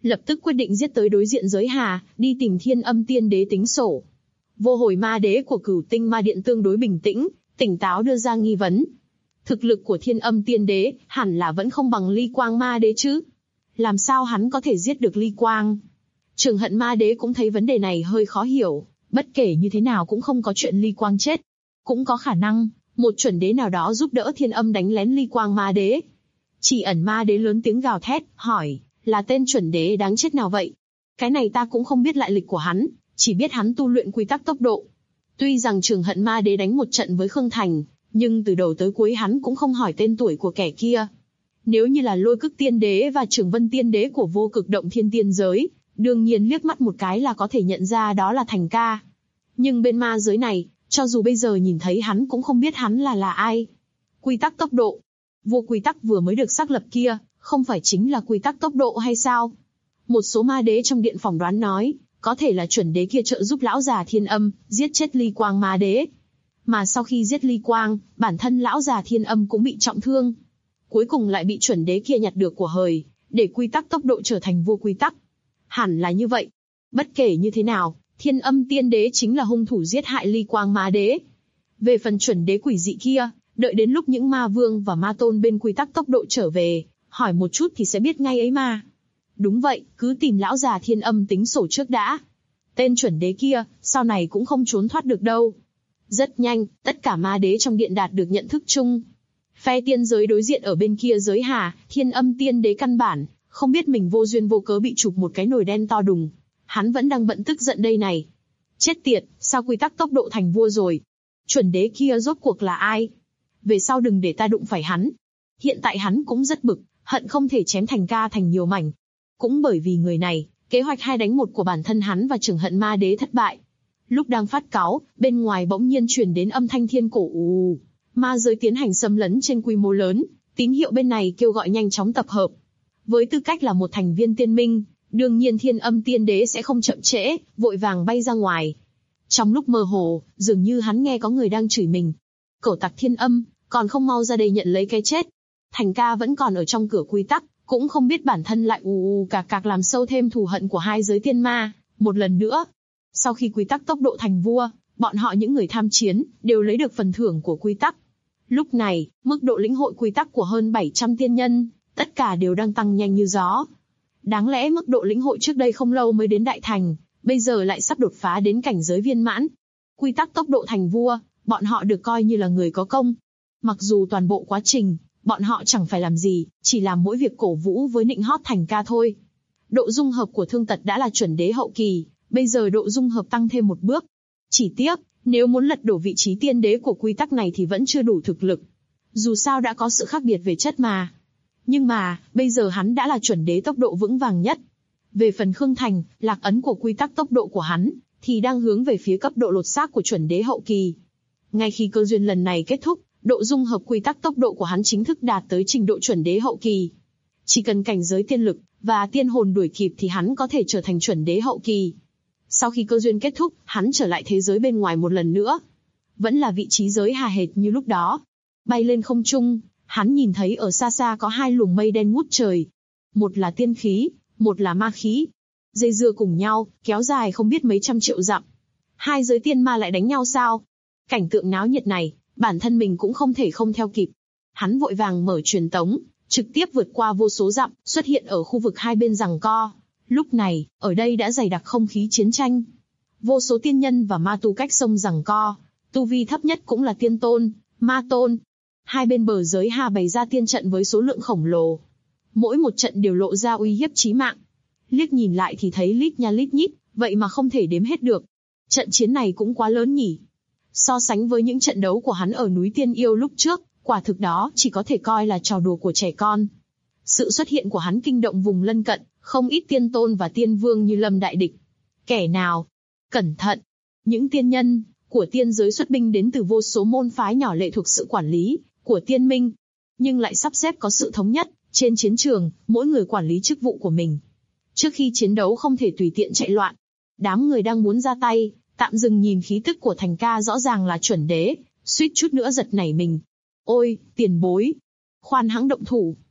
lập tức quyết định giết tới đối diện giới Hà, đi tìm Thiên Âm Tiên Đế tính sổ. Vô Hồi Ma Đế của Cửu Tinh Ma Điện tương đối bình tĩnh, tỉnh táo đưa ra nghi vấn. Thực lực của Thiên Âm Tiên Đế hẳn là vẫn không bằng Ly Quang Ma Đế chứ? Làm sao hắn có thể giết được Ly Quang? Trường Hận Ma Đế cũng thấy vấn đề này hơi khó hiểu, bất kể như thế nào cũng không có chuyện Ly Quang chết. Cũng có khả năng, một chuẩn đế nào đó giúp đỡ Thiên Âm đánh lén Ly Quang Ma Đế. Chỉ Ẩn Ma Đế lớn tiếng gào thét, hỏi, là tên chuẩn đế đáng chết nào vậy? Cái này ta cũng không biết lại lịch của hắn, chỉ biết hắn tu luyện quy tắc tốc độ. Tuy rằng Trường Hận Ma Đế đánh một trận với Khương Thành, nhưng từ đầu tới cuối hắn cũng không hỏi tên tuổi của kẻ kia. Nếu như là Lôi Cức Tiên Đế và Trường Vân Tiên Đế của Vô Cực Động Thiên Tiên Giới, đương nhiên liếc mắt một cái là có thể nhận ra đó là Thành Ca. Nhưng bên ma giới này, cho dù bây giờ nhìn thấy hắn cũng không biết hắn là ai. Quy tắc tốc độ. Vô quy tắc vừa mới được xác lập kia, không phải chính là quy tắc tốc độ hay sao? Một số ma đế trong điện phỏng đoán nói, có thể là chuẩn đế kia trợ giúp lão già Thiên Âm, giết chết Ly Quang Ma Đế. Mà sau khi giết Ly Quang, bản thân lão già Thiên Âm cũng bị trọng thương. Cuối cùng lại bị chuẩn đế kia nhặt được của hời, để quy tắc tốc độ trở thành vô quy tắc. Hẳn là như vậy. Bất kể như thế nào, Thiên Âm Tiên Đế chính là hung thủ giết hại Ly Quang Ma Đế. Về phần chuẩn đế quỷ dị kia, đợi đến lúc những ma vương và ma tôn bên quy tắc tốc độ trở về, hỏi một chút thì sẽ biết ngay ấy mà. Đúng vậy, cứ tìm lão già Thiên Âm tính sổ trước đã. Tên chuẩn đế kia, sau này cũng không trốn thoát được đâu. Rất nhanh, tất cả ma đế trong điện đạt được nhận thức chung. Phe tiên giới đối diện ở bên kia giới Hà, Thiên Âm Tiên Đế căn bản không biết mình vô duyên vô cớ bị chụp một cái nồi đen to đùng. Hắn vẫn đang bận tức giận đây này. Chết tiệt, sao quy tắc tốc độ thành vua rồi? Chuẩn đế kia rốt cuộc là ai? Về sau đừng để ta đụng phải hắn. Hiện tại hắn cũng rất bực, hận không thể chém Thành Ca thành nhiều mảnh. Cũng bởi vì người này, kế hoạch 2 đánh 1 của bản thân hắn và Trường Hận Ma Đế thất bại. Lúc đang phát cáu, bên ngoài bỗng nhiên truyền đến âm thanh thiên cổ ù. Ma giới tiến hành xâm lấn trên quy mô lớn, tín hiệu bên này kêu gọi nhanh chóng tập hợp. Với tư cách là một thành viên tiên minh, đương nhiên Thiên Âm Tiên Đế sẽ không chậm trễ, vội vàng bay ra ngoài. Trong lúc mơ hồ, dường như hắn nghe có người đang chửi mình. Cẩu tặc Thiên Âm, còn không mau ra đây nhận lấy cái chết. Thành Ca vẫn còn ở trong cửa quy tắc, cũng không biết bản thân lại cạc làm sâu thêm thù hận của hai giới tiên ma, một lần nữa. Sau khi quy tắc tốc độ thành vua, bọn họ những người tham chiến, đều lấy được phần thưởng của quy tắc. Lúc này, mức độ lĩnh hội quy tắc của hơn 700 tiên nhân, tất cả đều đang tăng nhanh như gió. Đáng lẽ mức độ lĩnh hội trước đây không lâu mới đến đại thành, bây giờ lại sắp đột phá đến cảnh giới viên mãn. Quy tắc tốc độ thành vua, bọn họ được coi như là người có công. Mặc dù toàn bộ quá trình, bọn họ chẳng phải làm gì, chỉ làm mỗi việc cổ vũ với nịnh hót Thành Ca thôi. Độ dung hợp của Thương Tật đã là chuẩn đế hậu kỳ, bây giờ độ dung hợp tăng thêm một bước. Chỉ tiếc, nếu muốn lật đổ vị trí tiên đế của quy tắc này thì vẫn chưa đủ thực lực. Dù sao đã có sự khác biệt về chất mà. Nhưng mà, bây giờ hắn đã là chuẩn đế tốc độ vững vàng nhất. Về phần Khương Thành, lạc ấn của quy tắc tốc độ của hắn, thì đang hướng về phía cấp độ lột xác của chuẩn đế hậu kỳ. Ngay khi cơ duyên lần này kết thúc, độ dung hợp quy tắc tốc độ của hắn chính thức đạt tới trình độ chuẩn đế hậu kỳ. Chỉ cần cảnh giới tiên lực và tiên hồn đuổi kịp thì hắn có thể trở thành chuẩn đế hậu kỳ. Sau khi cơ duyên kết thúc, hắn trở lại thế giới bên ngoài một lần nữa. Vẫn là vị trí giới Hà hệt như lúc đó. Bay lên không trung, hắn nhìn thấy ở xa xa có 2 luồng mây đen ngút trời. Một là tiên khí, một là ma khí. Dây dưa cùng nhau, kéo dài không biết mấy trăm triệu dặm. Hai giới tiên ma lại đánh nhau sao? Cảnh tượng náo nhiệt này, bản thân mình cũng không thể không theo kịp. Hắn vội vàng mở truyền tống, trực tiếp vượt qua vô số dặm, xuất hiện ở khu vực hai bên giằng co. Lúc này, ở đây đã dày đặc không khí chiến tranh. Vô số tiên nhân và ma tu cách sông giằng co, tu vi thấp nhất cũng là tiên tôn, ma tôn. Hai bên bờ giới Hà bày ra tiên trận với số lượng khổng lồ. Mỗi một trận đều lộ ra uy hiếp chí mạng. Liếc nhìn lại thì thấy lít nha lít nhít, vậy mà không thể đếm hết được. Trận chiến này cũng quá lớn nhỉ. So sánh với những trận đấu của hắn ở núi Tiên Yêu lúc trước, quả thực đó chỉ có thể coi là trò đùa của trẻ con. Sự xuất hiện của hắn kinh động vùng lân cận, không ít tiên tôn và tiên vương như lâm đại địch. Kẻ nào? Cẩn thận! Những tiên nhân của tiên giới xuất binh đến từ vô số môn phái nhỏ lệ thuộc sự quản lý của tiên minh, nhưng lại sắp xếp có sự thống nhất, trên chiến trường, mỗi người quản lý chức vụ của mình. Trước khi chiến đấu không thể tùy tiện chạy loạn. Đám người đang muốn ra tay, tạm dừng nhìn khí tức của Thành Ca rõ ràng là chuẩn đế, suýt chút nữa giật nảy mình. Ôi, tiền bối! Khoan hãng động thủ!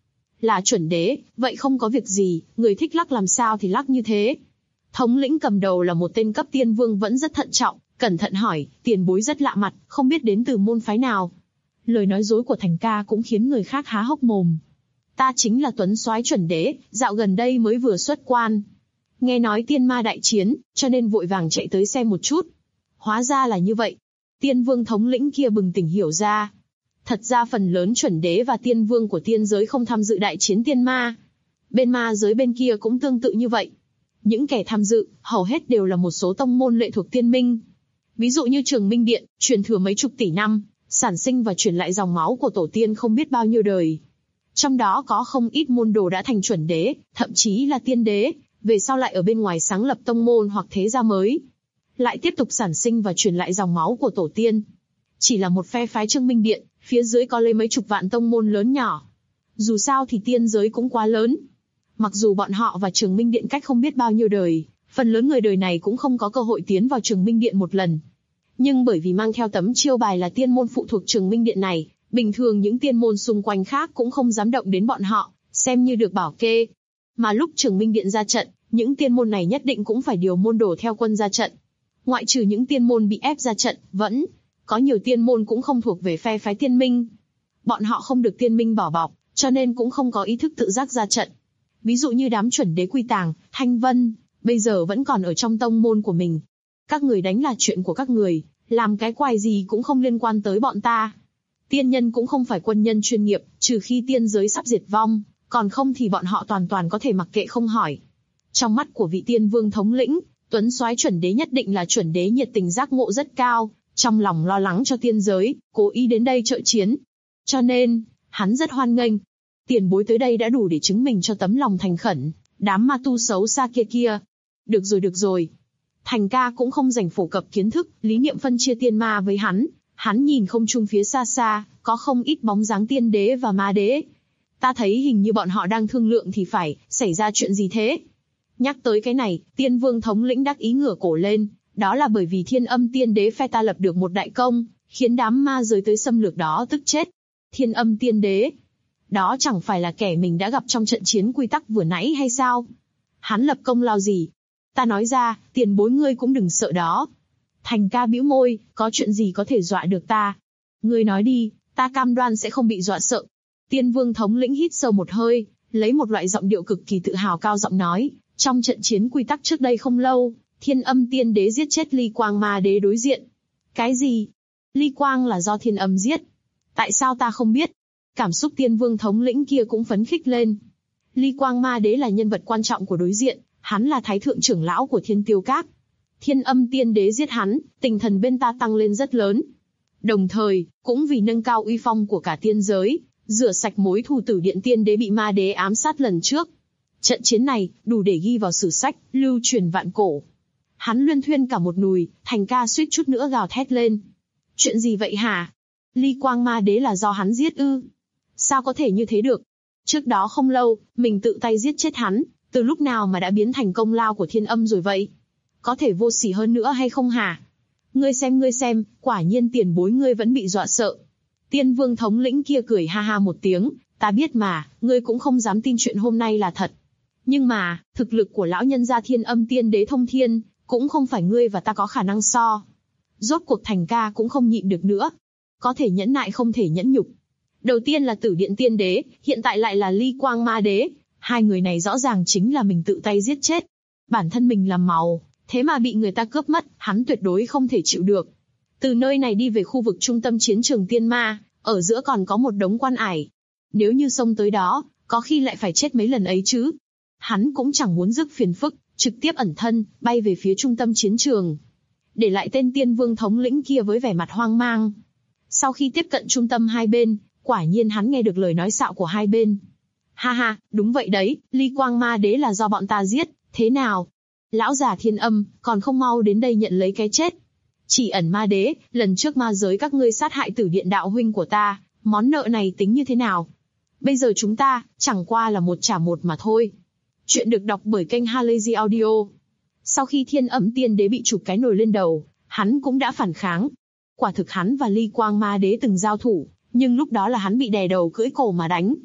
Là chuẩn đế, vậy không có việc gì, người thích lắc làm sao thì lắc như thế. Thống lĩnh cầm đầu là một tên cấp tiên vương vẫn rất thận trọng, cẩn thận hỏi, tiền bối rất lạ mặt, không biết đến từ môn phái nào. Lời nói dối của Thành ca cũng khiến người khác há hốc mồm. Ta chính là Tuấn soái chuẩn đế, dạo gần đây mới vừa xuất quan. Nghe nói tiên ma đại chiến, cho nên vội vàng chạy tới xem một chút. Hóa ra là như vậy. Tiên vương thống lĩnh kia bừng tỉnh hiểu ra. Thật ra phần lớn chuẩn đế và tiên vương của tiên giới không tham dự đại chiến tiên ma. Bên ma giới bên kia cũng tương tự như vậy. Những kẻ tham dự, hầu hết đều là một số tông môn lệ thuộc tiên minh. Ví dụ như Trường Minh Điện, truyền thừa mấy chục tỷ năm, sản sinh và truyền lại dòng máu của tổ tiên không biết bao nhiêu đời. Trong đó có không ít môn đồ đã thành chuẩn đế, thậm chí là tiên đế, về sau lại ở bên ngoài sáng lập tông môn hoặc thế gia mới. Lại tiếp tục sản sinh và truyền lại dòng máu của tổ tiên. Chỉ là một phe phái Trường Minh Điện, phía dưới có lấy mấy chục vạn tông môn lớn nhỏ. Dù sao thì tiên giới cũng quá lớn. Mặc dù bọn họ và Trường Minh Điện cách không biết bao nhiêu đời, phần lớn người đời này cũng không có cơ hội tiến vào Trường Minh Điện một lần. Nhưng bởi vì mang theo tấm chiêu bài là tiên môn phụ thuộc Trường Minh Điện này, bình thường những tiên môn xung quanh khác cũng không dám động đến bọn họ, xem như được bảo kê. Mà lúc Trường Minh Điện ra trận, những tiên môn này nhất định cũng phải điều môn đồ theo quân ra trận. Ngoại trừ những tiên môn bị ép ra trận, vẫn có nhiều tiên môn cũng không thuộc về phe phái tiên minh. Bọn họ không được tiên minh bảo bọc, cho nên cũng không có ý thức tự giác ra trận. Ví dụ như đám chuẩn đế Quy Tàng, Thanh Vân, bây giờ vẫn còn ở trong tông môn của mình. Các người đánh là chuyện của các người, làm cái quái gì cũng không liên quan tới bọn ta. Tiên nhân cũng không phải quân nhân chuyên nghiệp, trừ khi tiên giới sắp diệt vong, còn không thì bọn họ toàn có thể mặc kệ không hỏi. Trong mắt của vị tiên vương thống lĩnh, Tuấn soái chuẩn đế nhất định là chuẩn đế nhiệt tình giác ngộ rất cao, trong lòng lo lắng cho tiên giới, cố ý đến đây trợ chiến. Cho nên, hắn rất hoan nghênh. Tiền bối tới đây đã đủ để chứng minh cho tấm lòng thành khẩn, đám ma tu xấu xa kia. Được rồi. Thành ca cũng không dành phổ cập kiến thức, lý niệm phân chia tiên ma với hắn. Hắn nhìn không trung phía xa, có không ít bóng dáng tiên đế và ma đế. Ta thấy hình như bọn họ đang thương lượng thì phải, xảy ra chuyện gì thế? Nhắc tới cái này, tiên vương thống lĩnh đắc ý ngửa cổ lên, đó là bởi vì Thiên Âm tiên đế phe ta lập được một đại công, khiến đám ma giới tới xâm lược đó tức chết. Thiên Âm tiên đế, đó chẳng phải là kẻ mình đã gặp trong trận chiến quy tắc vừa nãy hay sao? Hắn lập công lao gì? Ta nói ra, tiền bối ngươi cũng đừng sợ đó. Thành ca bĩu môi, có chuyện gì có thể dọa được ta? Ngươi nói đi, ta cam đoan sẽ không bị dọa sợ. Tiên vương thống lĩnh hít sâu một hơi, lấy một loại giọng điệu cực kỳ tự hào cao giọng nói, trong trận chiến quy tắc trước đây không lâu, Thiên Âm tiên đế giết chết Ly Quang ma đế đối diện. Cái gì? Ly Quang là do Thiên Âm giết? Tại sao ta không biết? Cảm xúc tiên vương thống lĩnh kia cũng phấn khích lên. Ly Quang ma đế là nhân vật quan trọng của đối diện, hắn là thái thượng trưởng lão của Thiên Tiêu Các. Thiên Âm tiên đế giết hắn, tinh thần bên ta tăng lên rất lớn. Đồng thời, cũng vì nâng cao uy phong của cả tiên giới, rửa sạch mối thù Tử Điện tiên đế bị ma đế ám sát lần trước. Trận chiến này, đủ để ghi vào sử sách, lưu truyền vạn cổ. Hắn luyên thuyên cả một nùi, Thành ca suýt chút nữa gào thét lên. Chuyện gì vậy hả? Ly Quang ma đế là do hắn giết ư? Sao có thể như thế được? Trước đó không lâu, mình tự tay giết chết hắn, từ lúc nào mà đã biến thành công lao của Thiên Âm rồi vậy? Có thể vô sỉ hơn nữa hay không hả? Ngươi xem, quả nhiên tiền bối ngươi vẫn bị dọa sợ. Tiên vương thống lĩnh kia cười ha ha một tiếng, ta biết mà, ngươi cũng không dám tin chuyện hôm nay là thật. Nhưng mà, thực lực của lão nhân gia Thiên Âm tiên đế thông thiên, cũng không phải ngươi và ta có khả năng so. Rốt cuộc Thành ca cũng không nhịn được nữa. Có thể nhẫn nại không thể nhẫn nhục. Đầu tiên là Tử Điện tiên đế, hiện tại lại là Ly Quang ma đế. Hai người này rõ ràng chính là mình tự tay giết chết. Bản thân mình làm màu, thế mà bị người ta cướp mất, hắn tuyệt đối không thể chịu được. Từ nơi này đi về khu vực trung tâm chiến trường tiên ma, ở giữa còn có một đống quan ải. Nếu như xông tới đó, có khi lại phải chết mấy lần ấy chứ. Hắn cũng chẳng muốn rước phiền phức, trực tiếp ẩn thân, bay về phía trung tâm chiến trường. Để lại tên tiên vương thống lĩnh kia với vẻ mặt hoang mang. Sau khi tiếp cận trung tâm hai bên, quả nhiên hắn nghe được lời nói xạo của hai bên. Ha ha, đúng vậy đấy, Ly Quang ma đế là do bọn ta giết, thế nào? Lão già Thiên Âm, còn không mau đến đây nhận lấy cái chết. Chỉ ẩn ma đế, lần trước ma giới các ngươi sát hại Tử Điện đạo huynh của ta, món nợ này tính như thế nào? Bây giờ chúng ta, chẳng qua là một trả một mà thôi. Chuyện được đọc bởi kênh Halazy Audio. Sau khi Thiên Âm tiên đế bị chụp cái nồi lên đầu, hắn cũng đã phản kháng. Quả thực hắn và Ly Quang ma đế từng giao thủ, nhưng lúc đó là hắn bị đè đầu cưỡi cổ mà đánh.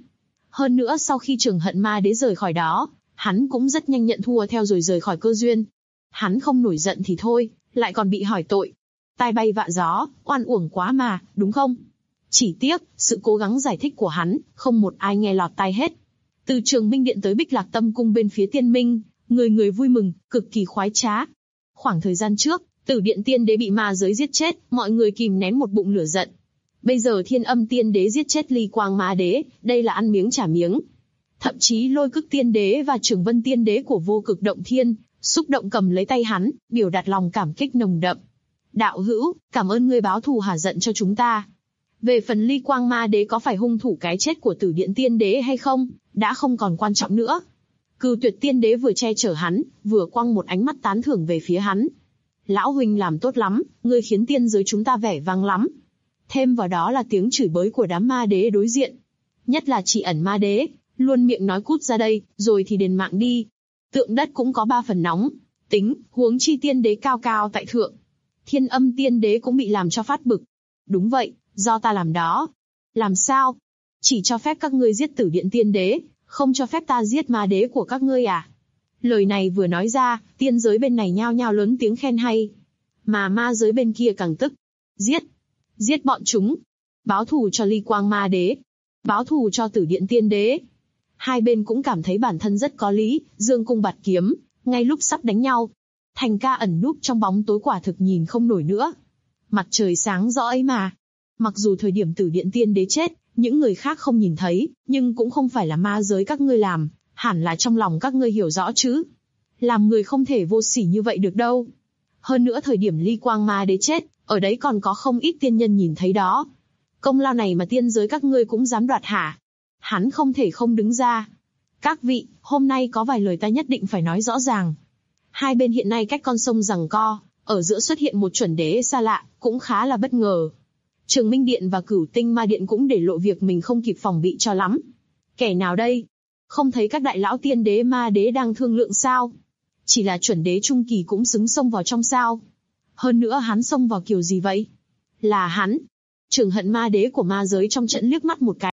Hơn nữa sau khi Trường Hận Ma Đế rời khỏi đó, hắn cũng rất nhanh nhận thua theo rồi rời khỏi cơ duyên. Hắn không nổi giận thì thôi, lại còn bị hỏi tội. Tai bay vạ gió, oan uổng quá mà, đúng không? Chỉ tiếc, sự cố gắng giải thích của hắn, không một ai nghe lọt tai hết. Từ Trường Minh Điện tới Bích Lạc Tâm Cung bên phía Tiên Minh, người người vui mừng, cực kỳ khoái trá. Khoảng thời gian trước, Tử Điện Tiên Đế bị ma giới giết chết, mọi người kìm nén một bụng lửa giận. Bây giờ Thiên Âm Tiên Đế giết chết Ly Quang Ma Đế, đây là ăn miếng trả miếng. Thậm chí Lôi Cức Tiên Đế và Trường Vân Tiên Đế của Vô Cực Động Thiên, xúc động cầm lấy tay hắn, biểu đạt lòng cảm kích nồng đậm. Đạo hữu, cảm ơn ngươi báo thù hả giận cho chúng ta. Về phần Ly Quang Ma Đế có phải hung thủ cái chết của Tử Điện Tiên Đế hay không, đã không còn quan trọng nữa. Cừu Tuyệt Tiên Đế vừa che chở hắn, vừa quăng một ánh mắt tán thưởng về phía hắn. Lão huynh làm tốt lắm, ngươi khiến tiên giới chúng ta vẻ vang lắm. Thêm vào đó là tiếng chửi bới của đám ma đế đối diện. Nhất là Chỉ Ẩn Ma Đế, luôn miệng nói cút ra đây, rồi thì đền mạng đi. Tượng đất cũng có 3 phần nóng, tính, huống chi tiên đế cao cao tại thượng. Thiên Âm Tiên Đế cũng bị làm cho phát bực. Đúng vậy, do ta làm đó. Làm sao? Chỉ cho phép các ngươi giết Tử Điện Tiên Đế, không cho phép ta giết ma đế của các ngươi à? Lời này vừa nói ra, tiên giới bên này nhao nhao lớn tiếng khen hay. Mà ma giới bên kia càng tức. Giết! Giết bọn chúng! Báo thù cho Ly Quang Ma Đế! Báo thù cho Tử Điện Tiên Đế! Hai bên cũng cảm thấy bản thân rất có lý, dương cung bạt kiếm, ngay lúc sắp đánh nhau. Thành Ca ẩn núp trong bóng tối quả thực nhìn không nổi nữa. Mặt trời sáng rõ ấy mà. Mặc dù thời điểm Tử Điện Tiên Đế chết, những người khác không nhìn thấy, nhưng cũng không phải là ma giới các ngươi làm, hẳn là trong lòng các ngươi hiểu rõ chứ. Làm người không thể vô sỉ như vậy được đâu. Hơn nữa thời điểm Ly Quang Ma Đế chết, ở đấy còn có không ít tiên nhân nhìn thấy đó. Công lao này mà tiên giới các ngươi cũng dám đoạt hả? Hắn không thể không đứng ra. Các vị, hôm nay có vài lời ta nhất định phải nói rõ ràng. Hai bên hiện nay cách con sông giằng co, ở giữa xuất hiện một chuẩn đế xa lạ, cũng khá là bất ngờ. Trường Minh Điện và Cửu Tinh Ma Điện cũng để lộ việc mình không kịp phòng bị cho lắm. Kẻ nào đây? Không thấy các đại lão tiên đế ma đế đang thương lượng sao? Chỉ là chuẩn đế trung kỳ cũng xứng xông vào trong sao? Hơn nữa hắn xông vào kiểu gì vậy? Là hắn. Trường Hận Ma Đế của ma giới trong trận liếc mắt một cái.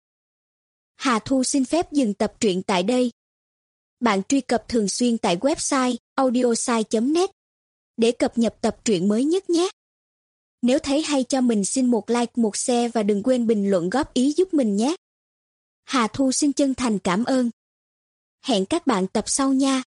Hà Thu xin phép dừng tập truyện tại đây. Bạn truy cập thường xuyên tại website audiosai.net để cập nhật tập truyện mới nhất nhé. Nếu thấy hay cho mình xin một like, một share và đừng quên bình luận góp ý giúp mình nhé. Hà Thu xin chân thành cảm ơn. Hẹn các bạn tập sau nha.